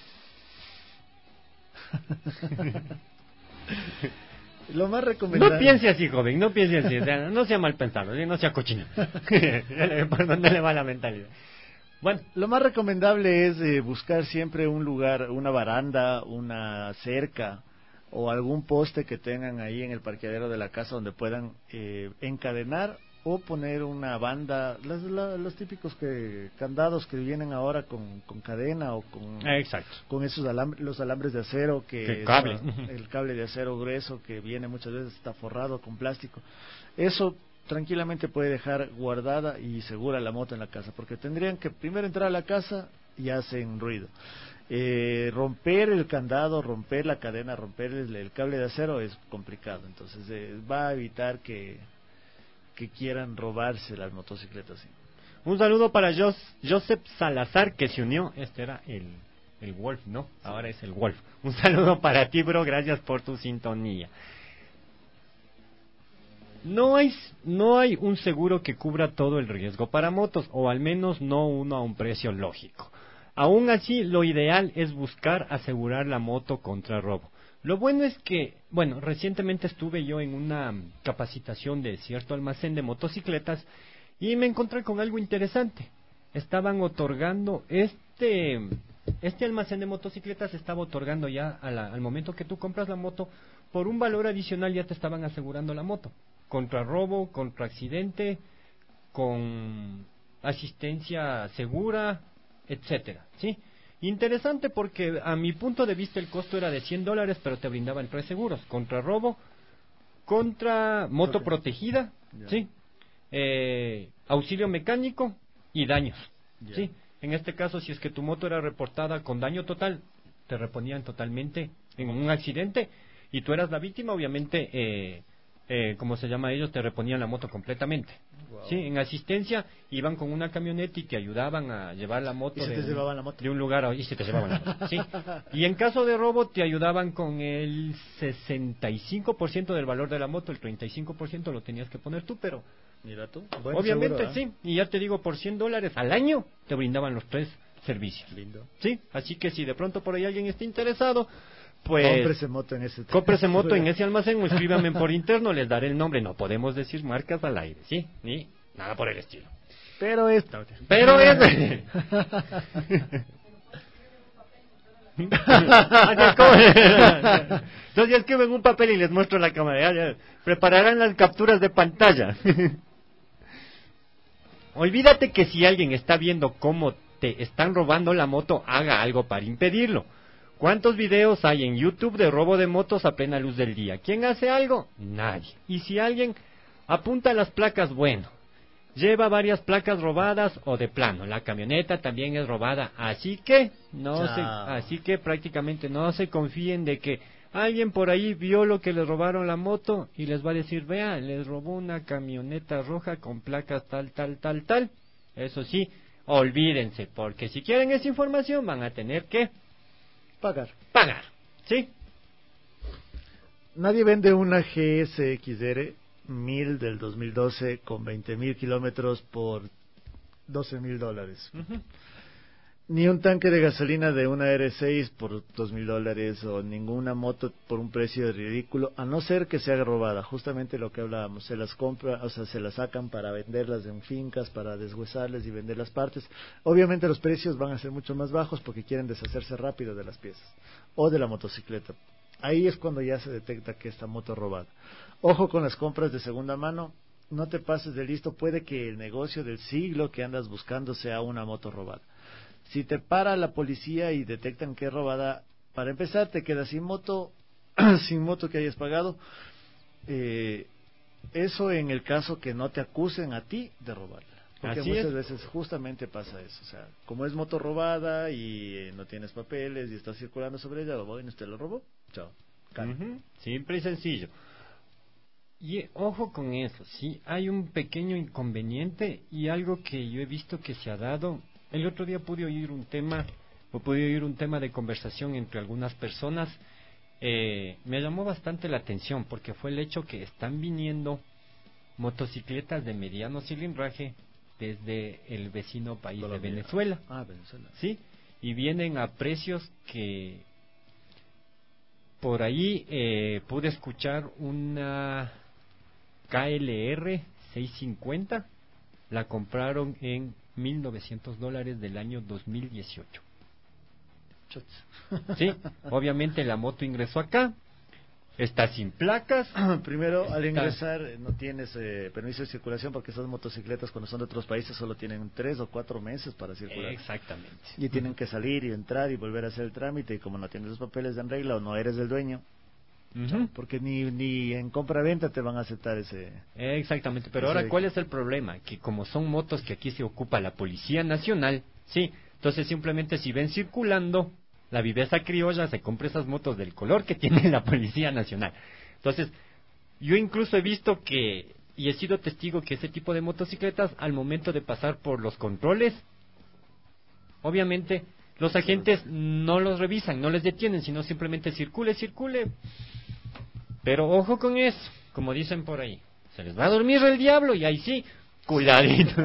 S4: lo más recomendable.
S3: No piense así, joven, no piense así, no sea mal pensado, no sea cochino. ¿Por dónde le va la mentalidad?
S4: Bueno, lo más recomendable es eh, buscar siempre un lugar, una baranda, una cerca o algún poste que tengan ahí en el parqueadero de la casa donde puedan eh, encadenar o poner una banda, las, la, los típicos que candados que vienen ahora con, con cadena o con,
S3: Exacto.
S4: con esos alambres, los alambres de acero que
S3: el cable,
S4: está, el cable de acero grueso que viene muchas veces está forrado con plástico. Eso tranquilamente puede dejar guardada y segura la moto en la casa, porque tendrían que primero entrar a la casa y hacen ruido. Eh, romper el candado, romper la cadena, romper el, el cable de acero es complicado, entonces eh, va a evitar que, que quieran robarse las motocicletas. ¿Sí?
S3: Un saludo para Jos, Joseph Salazar, que se unió. Este era el, el Wolf, ¿no? Ahora es el Wolf. Un saludo para ti, bro, gracias por tu sintonía. No hay, no hay un seguro que cubra todo el riesgo para motos, o al menos no uno a un precio lógico. Aún así, lo ideal es buscar asegurar la moto contra robo. Lo bueno es que, bueno, recientemente estuve yo en una capacitación de cierto almacén de motocicletas y me encontré con algo interesante. Estaban otorgando, este este almacén de motocicletas estaba otorgando ya a la, al momento que tú compras la moto, por un valor adicional ya te estaban asegurando la moto. Contra robo, contra accidente, con asistencia segura, etcétera, ¿sí? Interesante porque a mi punto de vista el costo era de cien dólares, pero te brindaban tres seguros: contra robo, contra moto okay. protegida, yeah. ¿sí? Eh, auxilio mecánico y daños, yeah. ¿sí? En este caso, si es que tu moto era reportada con daño total, te reponían totalmente en un accidente y tú eras la víctima, obviamente, eh, eh, como se llama ellos, te reponían la moto completamente. Wow. Sí, en asistencia iban con una camioneta y te ayudaban a llevar la moto,
S4: ¿Y se
S3: de,
S4: te
S3: un,
S4: llevaban la moto?
S3: de un lugar a, y se te llevaban la moto. ¿sí? Y en caso de robo te ayudaban con el sesenta y cinco por ciento del valor de la moto, el treinta y cinco por ciento lo tenías que poner tú, pero
S4: mira tú,
S3: buen obviamente
S4: seguro, ¿eh?
S3: sí, y ya te digo, por cien dólares al año te brindaban los tres servicios.
S4: Lindo.
S3: Sí, así que si de pronto por ahí alguien está interesado, pues
S4: cómprese moto en ese
S3: cómprese moto en ese almacén o escríbame por interno, les daré el nombre. No podemos decir marcas al aire, ¿sí? Ni nada por el estilo.
S4: Pero es
S3: Pero es Entonces escriben un papel y les muestro la cámara. Ya, ya. Prepararán las capturas de pantalla. Olvídate que si alguien está viendo cómo te están robando la moto, haga algo para impedirlo. ¿Cuántos videos hay en YouTube de robo de motos a plena luz del día? ¿Quién hace algo? Nadie. Y si alguien apunta las placas, bueno, lleva varias placas robadas o de plano, la camioneta también es robada. Así que no se, así que prácticamente no se confíen de que alguien por ahí vio lo que les robaron la moto y les va a decir, vean, les robó una camioneta roja con placas tal, tal, tal, tal. Eso sí, olvídense, porque si quieren esa información van a tener que
S4: pagar.
S3: Pagar, ¿sí?
S4: Nadie vende una G S X R mil del dos mil doce con veinte mil kilómetros por doce mil dólares. Uh-huh. Ni un tanque de gasolina de una R seis por dos mil dólares o ninguna moto por un precio ridículo, a no ser que sea robada. Justamente lo que hablábamos, se las compra, o sea, se las sacan para venderlas en fincas, para deshuesarles y vender las partes. Obviamente los precios van a ser mucho más bajos porque quieren deshacerse rápido de las piezas o de la motocicleta. Ahí es cuando ya se detecta que esta moto es robada. Ojo con las compras de segunda mano, no te pases de listo, puede que el negocio del siglo que andas buscando sea una moto robada. Si te para la policía y detectan que es robada, para empezar te quedas sin moto, sin moto que hayas pagado. Eh, eso en el caso que no te acusen a ti de robarla. Porque
S3: Así
S4: muchas
S3: es.
S4: veces justamente pasa eso. O sea, como es moto robada y eh, no tienes papeles y estás circulando sobre ella, bueno, usted lo robó, chao.
S3: Uh-huh. Simple y sencillo. Y ojo con eso, sí, hay un pequeño inconveniente y algo que yo he visto que se ha dado. El otro día pude oír un tema, o pude oír un tema de conversación entre algunas personas, eh, me llamó bastante la atención porque fue el hecho que están viniendo motocicletas de mediano cilindraje desde el vecino país Colombia. de Venezuela.
S4: Ah, Venezuela.
S3: Sí, y vienen a precios que por ahí eh, pude escuchar una K L R seiscientos cincuenta, la compraron en mil novecientos dólares del año dos mil dieciocho. Sí, obviamente la moto ingresó acá, está sin placas.
S4: Primero,
S3: está...
S4: al ingresar no tienes eh, permiso de circulación porque esas motocicletas cuando son de otros países solo tienen tres o cuatro meses para circular.
S3: Exactamente.
S4: Y tienen que salir y entrar y volver a hacer el trámite y como no tienes los papeles en regla o no eres el dueño, uh-huh. porque ni ni en compra-venta te van a aceptar ese...
S3: Exactamente, pero
S4: ese...
S3: ahora ¿cuál es el problema? Que como son motos que aquí se ocupa la Policía Nacional, sí, entonces simplemente si ven circulando... La viveza criolla se compra esas motos del color que tiene la Policía Nacional. Entonces, yo incluso he visto que, y he sido testigo que ese tipo de motocicletas, al momento de pasar por los controles, obviamente, los agentes no los revisan, no les detienen, sino simplemente circule, circule. Pero ojo con eso, como dicen por ahí, se les va a dormir el diablo y ahí sí... Cuidadito.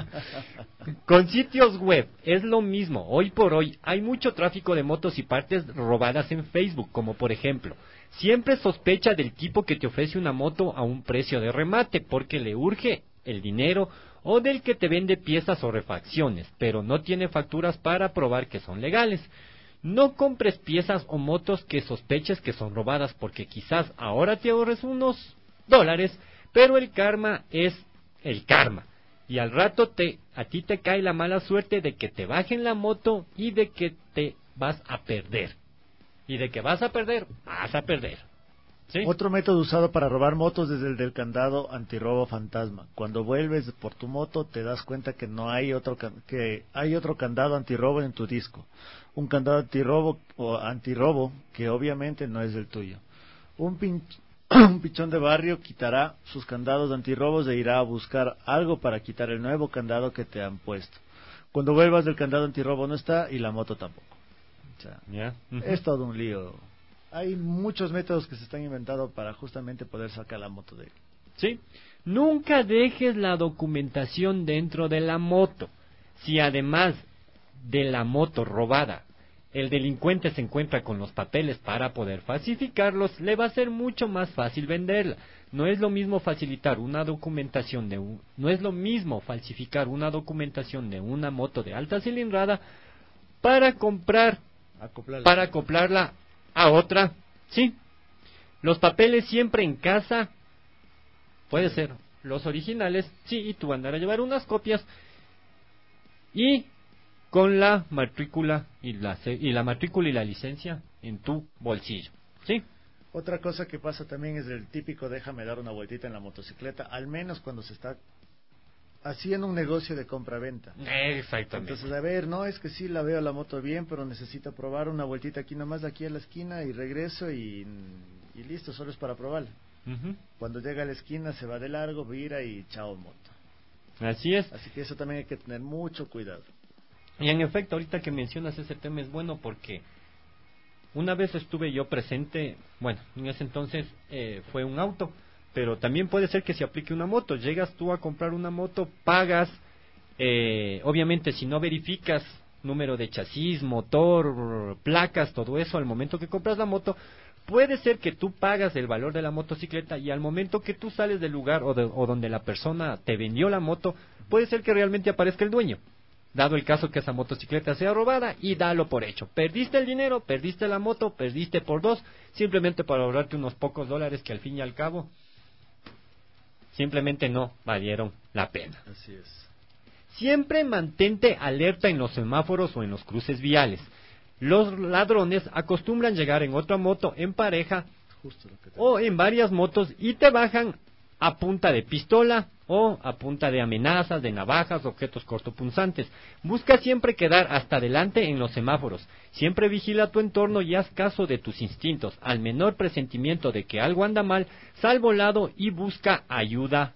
S3: Con sitios web es lo mismo. Hoy por hoy hay mucho tráfico de motos y partes robadas en Facebook, como por ejemplo, siempre sospecha del tipo que te ofrece una moto a un precio de remate porque le urge el dinero, o del que te vende piezas o refacciones, pero no tiene facturas para probar que son legales. No compres piezas o motos que sospeches que son robadas porque quizás ahora te ahorres unos dólares, pero el karma es el karma, y al rato te a ti te cae la mala suerte de que te bajen la moto y de que te vas a perder, y de que vas a perder, vas a perder. ¿Sí?
S4: Otro método usado para robar motos es el del candado antirrobo fantasma. Cuando vuelves por tu moto te das cuenta que no hay otro que hay otro candado antirrobo en tu disco, un candado antirrobo o antirrobo que obviamente no es el tuyo. Un pinche Un pichón de barrio quitará sus candados antirrobos e irá a buscar algo para quitar el nuevo candado que te han puesto. Cuando vuelvas, el candado antirrobo no está y la moto tampoco. O sea,
S3: yeah. uh-huh.
S4: Es todo un lío. Hay muchos métodos que se están inventando para justamente poder sacar la moto de él.
S3: Sí. Nunca dejes la documentación dentro de la moto. Si además de la moto robada el delincuente se encuentra con los papeles para poder falsificarlos, le va a ser mucho más fácil venderla. No es lo mismo facilitar una documentación de un, no es lo mismo falsificar una documentación de una moto de alta cilindrada para comprar,
S4: acoplarla.
S3: para acoplarla a otra, sí. Los papeles siempre en casa, puede ser los originales, sí, y tú andar a llevar unas copias y con la matrícula y la y la matrícula y la licencia en tu bolsillo, ¿sí?
S4: Otra cosa que pasa también es el típico déjame dar una vueltita en la motocicleta, al menos cuando se está haciendo un negocio de compra-venta.
S3: Exactamente.
S4: Entonces, a ver, no, es que sí la veo la moto bien, pero necesito probar una vueltita aquí nomás, aquí a la esquina y regreso y, y listo, solo es para probarla. Uh-huh. Cuando llega a la esquina se va de largo, vira y chao moto.
S3: Así es.
S4: Así que eso también hay que tener mucho cuidado.
S3: Y en efecto, ahorita que mencionas ese tema es bueno porque una vez estuve yo presente, bueno, en ese entonces eh, fue un auto, pero también puede ser que se aplique una moto. Llegas tú a comprar una moto, pagas, eh, obviamente si no verificas número de chasis, motor, placas, todo eso al momento que compras la moto, puede ser que tú pagas el valor de la motocicleta y al momento que tú sales del lugar o, de, o donde la persona te vendió la moto, puede ser que realmente aparezca el dueño. Dado el caso que esa motocicleta sea robada, y dalo por hecho. Perdiste el dinero, perdiste la moto, perdiste por dos, simplemente para ahorrarte unos pocos dólares que al fin y al cabo simplemente no valieron la pena.
S4: Así es.
S3: Siempre mantente alerta en los semáforos o en los cruces viales. Los ladrones acostumbran llegar en otra moto, en pareja,
S4: Justo lo que te
S3: o en varias motos y te bajan a punta de pistola o a punta de amenazas, de navajas, objetos cortopunzantes. Busca siempre quedar hasta adelante en los semáforos. Siempre vigila tu entorno y haz caso de tus instintos. Al menor presentimiento de que algo anda mal, sal volado y busca ayuda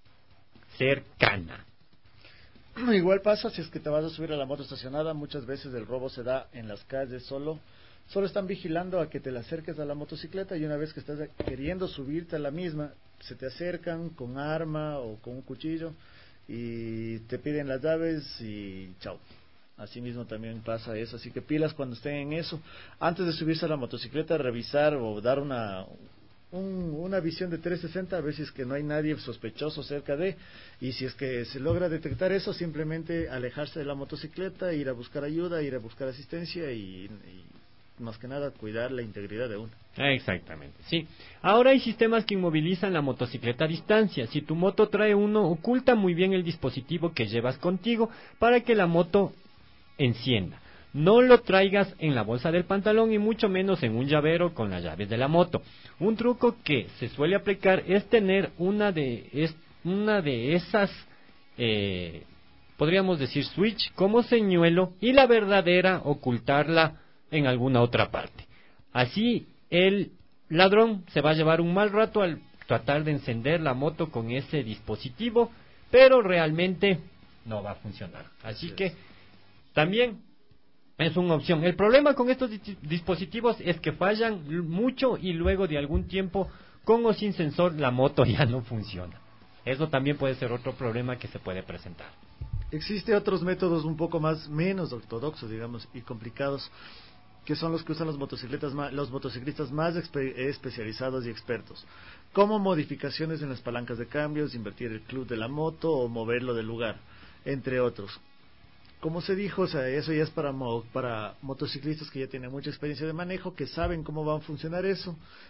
S3: cercana.
S4: Igual pasa si es que te vas a subir a la moto estacionada, muchas veces el robo se da en las calles solo. Solo están vigilando a que te le acerques a la motocicleta y una vez que estás queriendo subirte a la misma, se te acercan con arma o con un cuchillo y te piden las llaves y chao. Así mismo también pasa eso, así que pilas cuando estén en eso. Antes de subirse a la motocicleta, revisar o dar una un, una visión de trescientos sesenta, a ver si es que no hay nadie sospechoso cerca de, y si es que se logra detectar eso, simplemente alejarse de la motocicleta, ir a buscar ayuda, ir a buscar asistencia y... y más que nada cuidar la integridad de uno.
S3: Exactamente, sí. Ahora hay sistemas que inmovilizan la motocicleta a distancia. Si tu moto trae uno, oculta muy bien el dispositivo que llevas contigo para que la moto encienda. No lo traigas en la bolsa del pantalón y mucho menos en un llavero con las llaves de la moto. Un truco que se suele aplicar es tener una de, es, una de esas, eh, podríamos decir switch como señuelo, y la verdadera ocultarla en alguna otra parte. Así el ladrón se va a llevar un mal rato al tratar de encender la moto con ese dispositivo, pero realmente no va a funcionar. Así que también es una opción. El problema con estos dispositivos es que fallan mucho y luego de algún tiempo, con o sin sensor, la moto ya no funciona. Eso también puede ser otro problema que se puede presentar.
S4: Existe otros métodos un poco más menos ortodoxos, digamos, y complicados, que son los que usan los motocicletas más, los motociclistas más espe especializados y expertos, como modificaciones en las palancas de cambios, invertir el clutch de la moto o moverlo del lugar, entre otros. Como se dijo, o sea, eso ya es para, mo para motociclistas que ya tienen mucha experiencia de manejo, que saben cómo va a funcionar eso,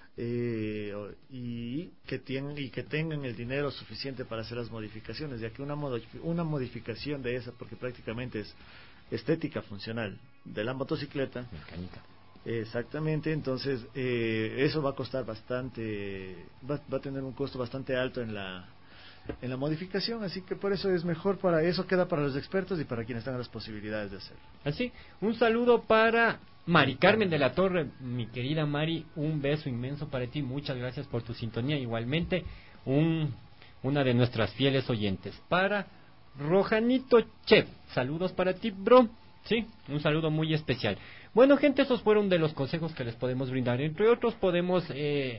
S4: eh, y, que tienen, y que tengan el dinero suficiente para hacer las modificaciones, ya que una, una modificación de esa, porque prácticamente es estética funcional de la motocicleta,
S3: mecánica.
S4: Exactamente, entonces eh, eso va a costar bastante, va, va a tener un costo bastante alto en la en la modificación, así que por eso es mejor, para eso queda para los expertos y para quienes tengan las posibilidades de hacerlo.
S3: Así, un saludo para Mari Carmen de la Torre, mi querida Mari, un beso inmenso para ti, muchas gracias por tu sintonía, igualmente un una de nuestras fieles oyentes. Para Rojanito Chef, saludos para ti, bro, sí, un saludo muy especial. Bueno, gente, esos fueron de los consejos que les podemos brindar, entre otros podemos eh,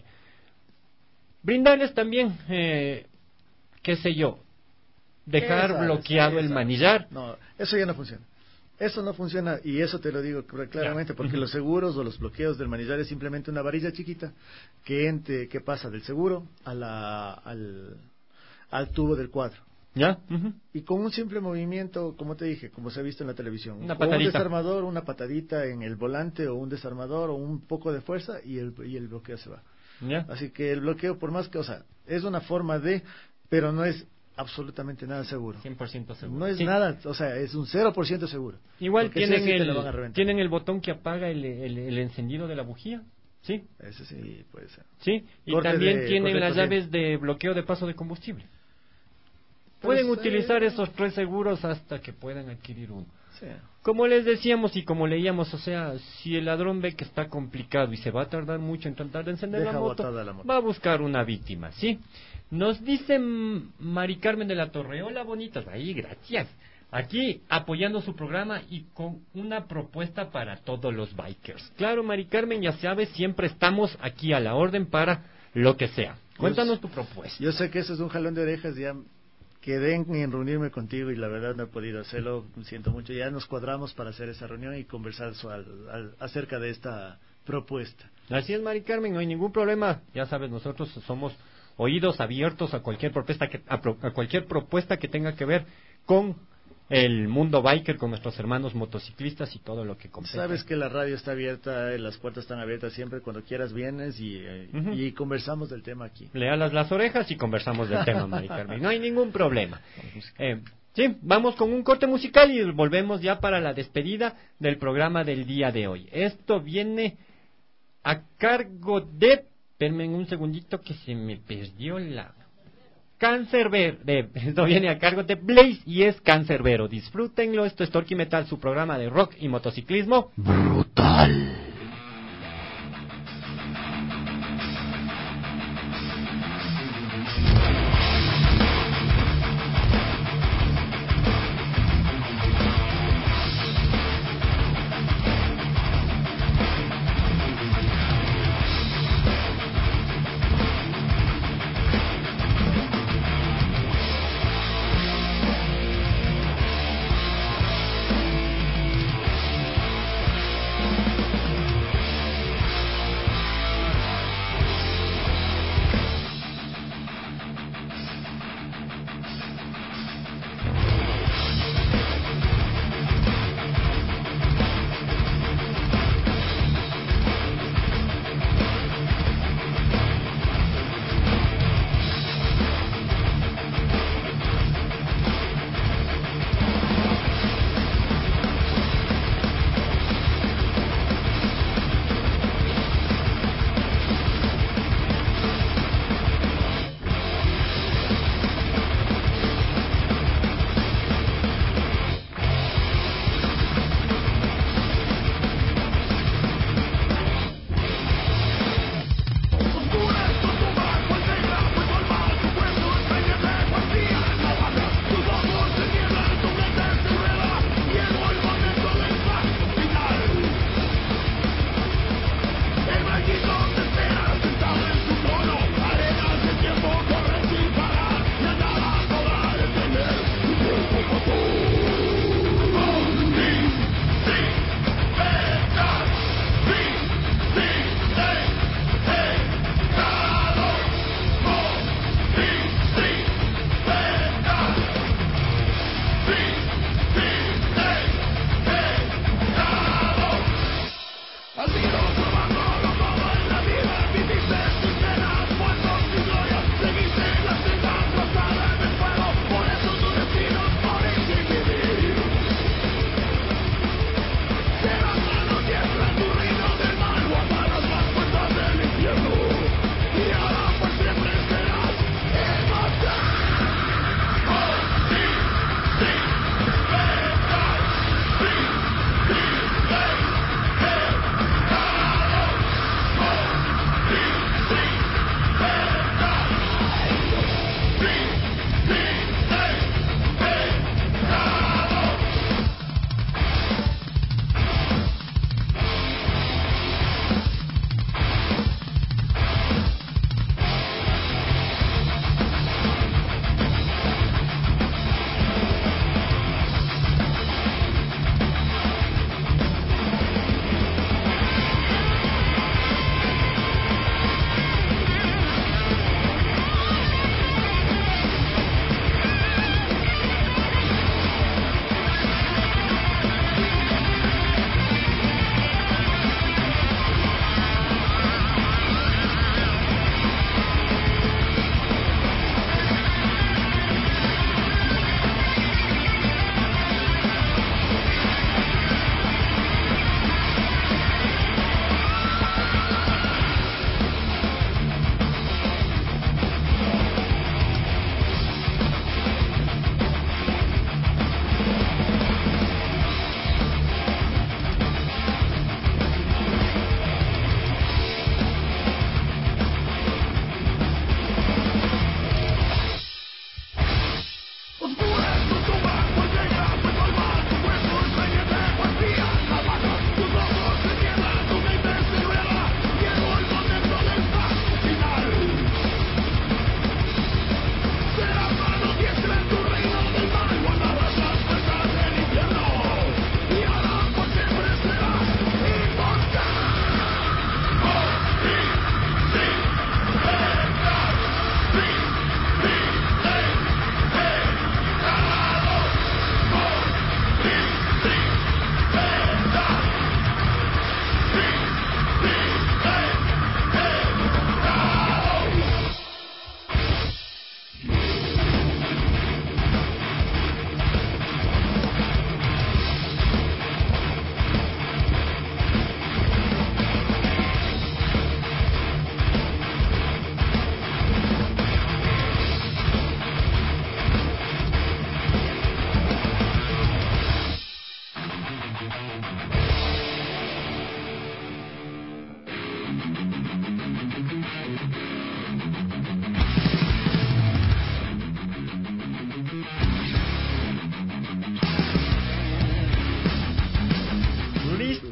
S3: brindarles también eh, qué sé yo, dejar esa, bloqueado esa, el manillar.
S4: No, eso ya no funciona. Eso no funciona, y eso te lo digo claramente, porque los seguros o los bloqueos del manillar es simplemente una varilla chiquita que ente, que pasa del seguro a la, al, al tubo del cuadro.
S3: ¿Ya? Uh-huh.
S4: Y con un simple movimiento, como te dije, como se ha visto en la televisión,
S3: una
S4: un desarmador, una patadita en el volante, o un desarmador, o un poco de fuerza, y el, y el bloqueo se va.
S3: ¿Ya?
S4: Así que el bloqueo, por más que, o sea, es una forma de, pero no es absolutamente nada seguro.
S3: cien por ciento seguro.
S4: No es
S3: sí.
S4: nada, o sea, es un cero por ciento seguro.
S3: Igual tienen, sí el, tienen el botón que apaga el, el, el encendido de la bujía. Sí.
S4: Ese sí puede ser.
S3: Sí, y corte también de, tienen las llaves de bloqueo de paso de combustible. Pueden pues, utilizar eh... esos tres seguros hasta que puedan adquirir uno.
S4: Sí.
S3: Como les decíamos y como leíamos, o sea, si el ladrón ve que está complicado y se va a tardar mucho en tratar de encender la moto, la moto, va a buscar una víctima, ¿sí? Nos dice Mari Carmen de la Torre, hola bonitas, ahí, gracias. Aquí apoyando su programa y con una propuesta para todos los bikers. Claro, Mari Carmen, ya sabes, siempre estamos aquí a la orden para lo que sea. Cuéntanos tu propuesta.
S4: Yo sé que eso es un jalón de orejas, ya quedé en reunirme contigo y la verdad no he podido hacerlo, siento mucho. Ya nos cuadramos para hacer esa reunión y conversar al, al, acerca de esta propuesta.
S3: Así es, Mari Carmen, no hay ningún problema. Ya sabes, nosotros somos oídos abiertos a cualquier propuesta que a, pro, a cualquier propuesta que tenga que ver con el mundo biker, con nuestros hermanos motociclistas y todo lo que compete.
S4: Sabes que la radio está abierta, las puertas están abiertas siempre, cuando quieras vienes y, eh, uh-huh. y conversamos del tema aquí.
S3: Le alas las orejas y conversamos del tema, Mari Carmen, no hay ningún problema. Eh, sí, vamos con un corte musical y volvemos ya para la despedida del programa del día de hoy. Esto viene a cargo de... Espérenme un segundito que se me perdió la... Cancerbero, esto viene a cargo de Blaze y es Cancerbero. Disfrútenlo, esto es Torque y Metal, su programa de rock y motociclismo brutal.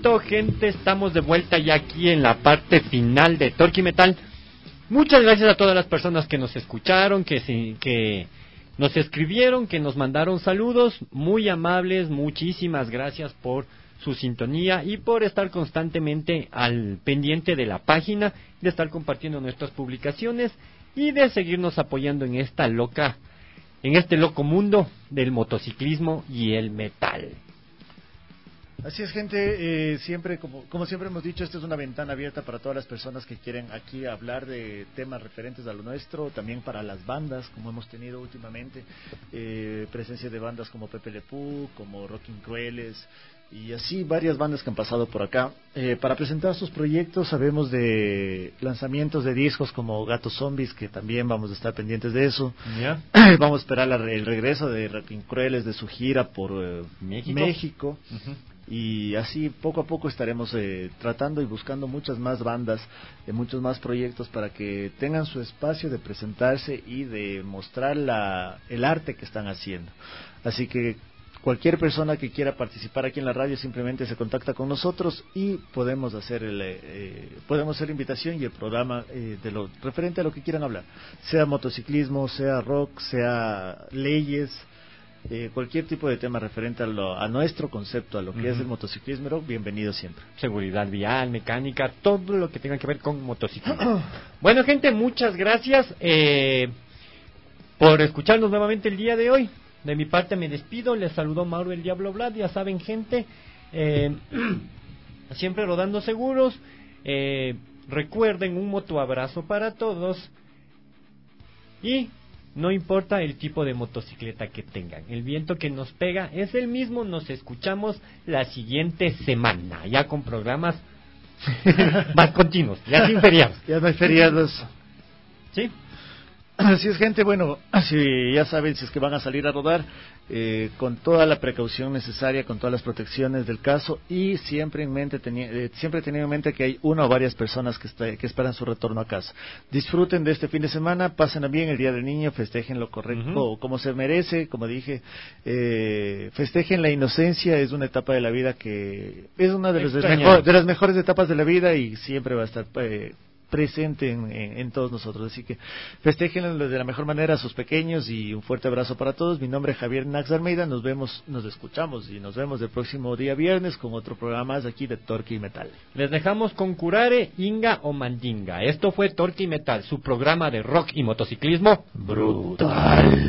S3: listo, gente, estamos de vuelta ya aquí en la parte final de Torque y Metal. Muchas gracias a todas las personas que nos escucharon, que, se, que nos escribieron, que nos mandaron saludos, muy amables, muchísimas gracias por su sintonía y por estar constantemente al pendiente de la página, de estar compartiendo nuestras publicaciones y de seguirnos apoyando en esta loca, en este loco mundo del motociclismo y el metal.
S4: Así es, gente, eh, siempre como, como siempre hemos dicho, esta es una ventana abierta para todas las personas que quieren aquí hablar de temas referentes a lo nuestro, también para las bandas, como hemos tenido últimamente, eh, presencia de bandas como Pepe Le Pew, como Rockin' Crueles, y así varias bandas que han pasado por acá. Eh, para presentar sus proyectos sabemos de lanzamientos de discos como Gatos Zombies, que también vamos a estar pendientes de eso.
S3: Yeah.
S4: Vamos a esperar la, el regreso de Rockin' Crueles de su gira por eh, México. México. Uh-huh. Y así poco a poco estaremos eh, tratando y buscando muchas más bandas, eh, muchos más proyectos para que tengan su espacio de presentarse y de mostrar la, el arte que están haciendo. Así que cualquier persona que quiera participar aquí en la radio simplemente se contacta con nosotros y podemos hacer el, eh, podemos hacer la invitación y el programa eh, de lo referente a lo que quieran hablar, sea motociclismo, sea rock, sea leyes. Eh, cualquier tipo de tema referente a, lo, a nuestro concepto, a lo que uh-huh. es el motociclismo rock, bienvenido siempre.
S3: Seguridad vial, mecánica, todo lo que tenga que ver con motociclismo. Bueno, gente, muchas gracias eh, por escucharnos nuevamente el día de hoy. De mi parte me despido, les saludó Mauro el Diablo Vlad, ya saben, gente, eh, siempre rodando seguros. Eh, recuerden, un motoabrazo para todos y no importa el tipo de motocicleta que tengan, el viento que nos pega es el mismo. Nos escuchamos la siguiente semana, ya con programas más continuos, ya sin feriados.
S4: Ya no hay feriados.
S3: ¿Sí?
S4: Así es, gente, bueno, así ya saben, si es que van a salir a rodar, eh, con toda la precaución necesaria, con todas las protecciones del caso, y siempre en mente teni- eh, siempre teniendo en mente que hay una o varias personas que, está, que esperan su retorno a casa. Disfruten de este fin de semana, pásenla bien el Día del Niño, festejen lo correcto, uh-huh. como se merece, como dije, eh, festejen la inocencia, es una etapa de la vida que es una de, los mejor, de las mejores etapas de la vida y siempre va a estar eh, presente en, en, en todos nosotros, así que festéjenlo de la mejor manera a sus pequeños y un fuerte abrazo para todos. Mi nombre es Javier Nax Almeida, nos vemos, nos escuchamos y nos vemos el próximo día viernes con otro programa más aquí de Torque y Metal.
S3: Les dejamos con Curare, Inga o Mandinga. Esto fue Torque y Metal, su programa de rock y motociclismo brutal.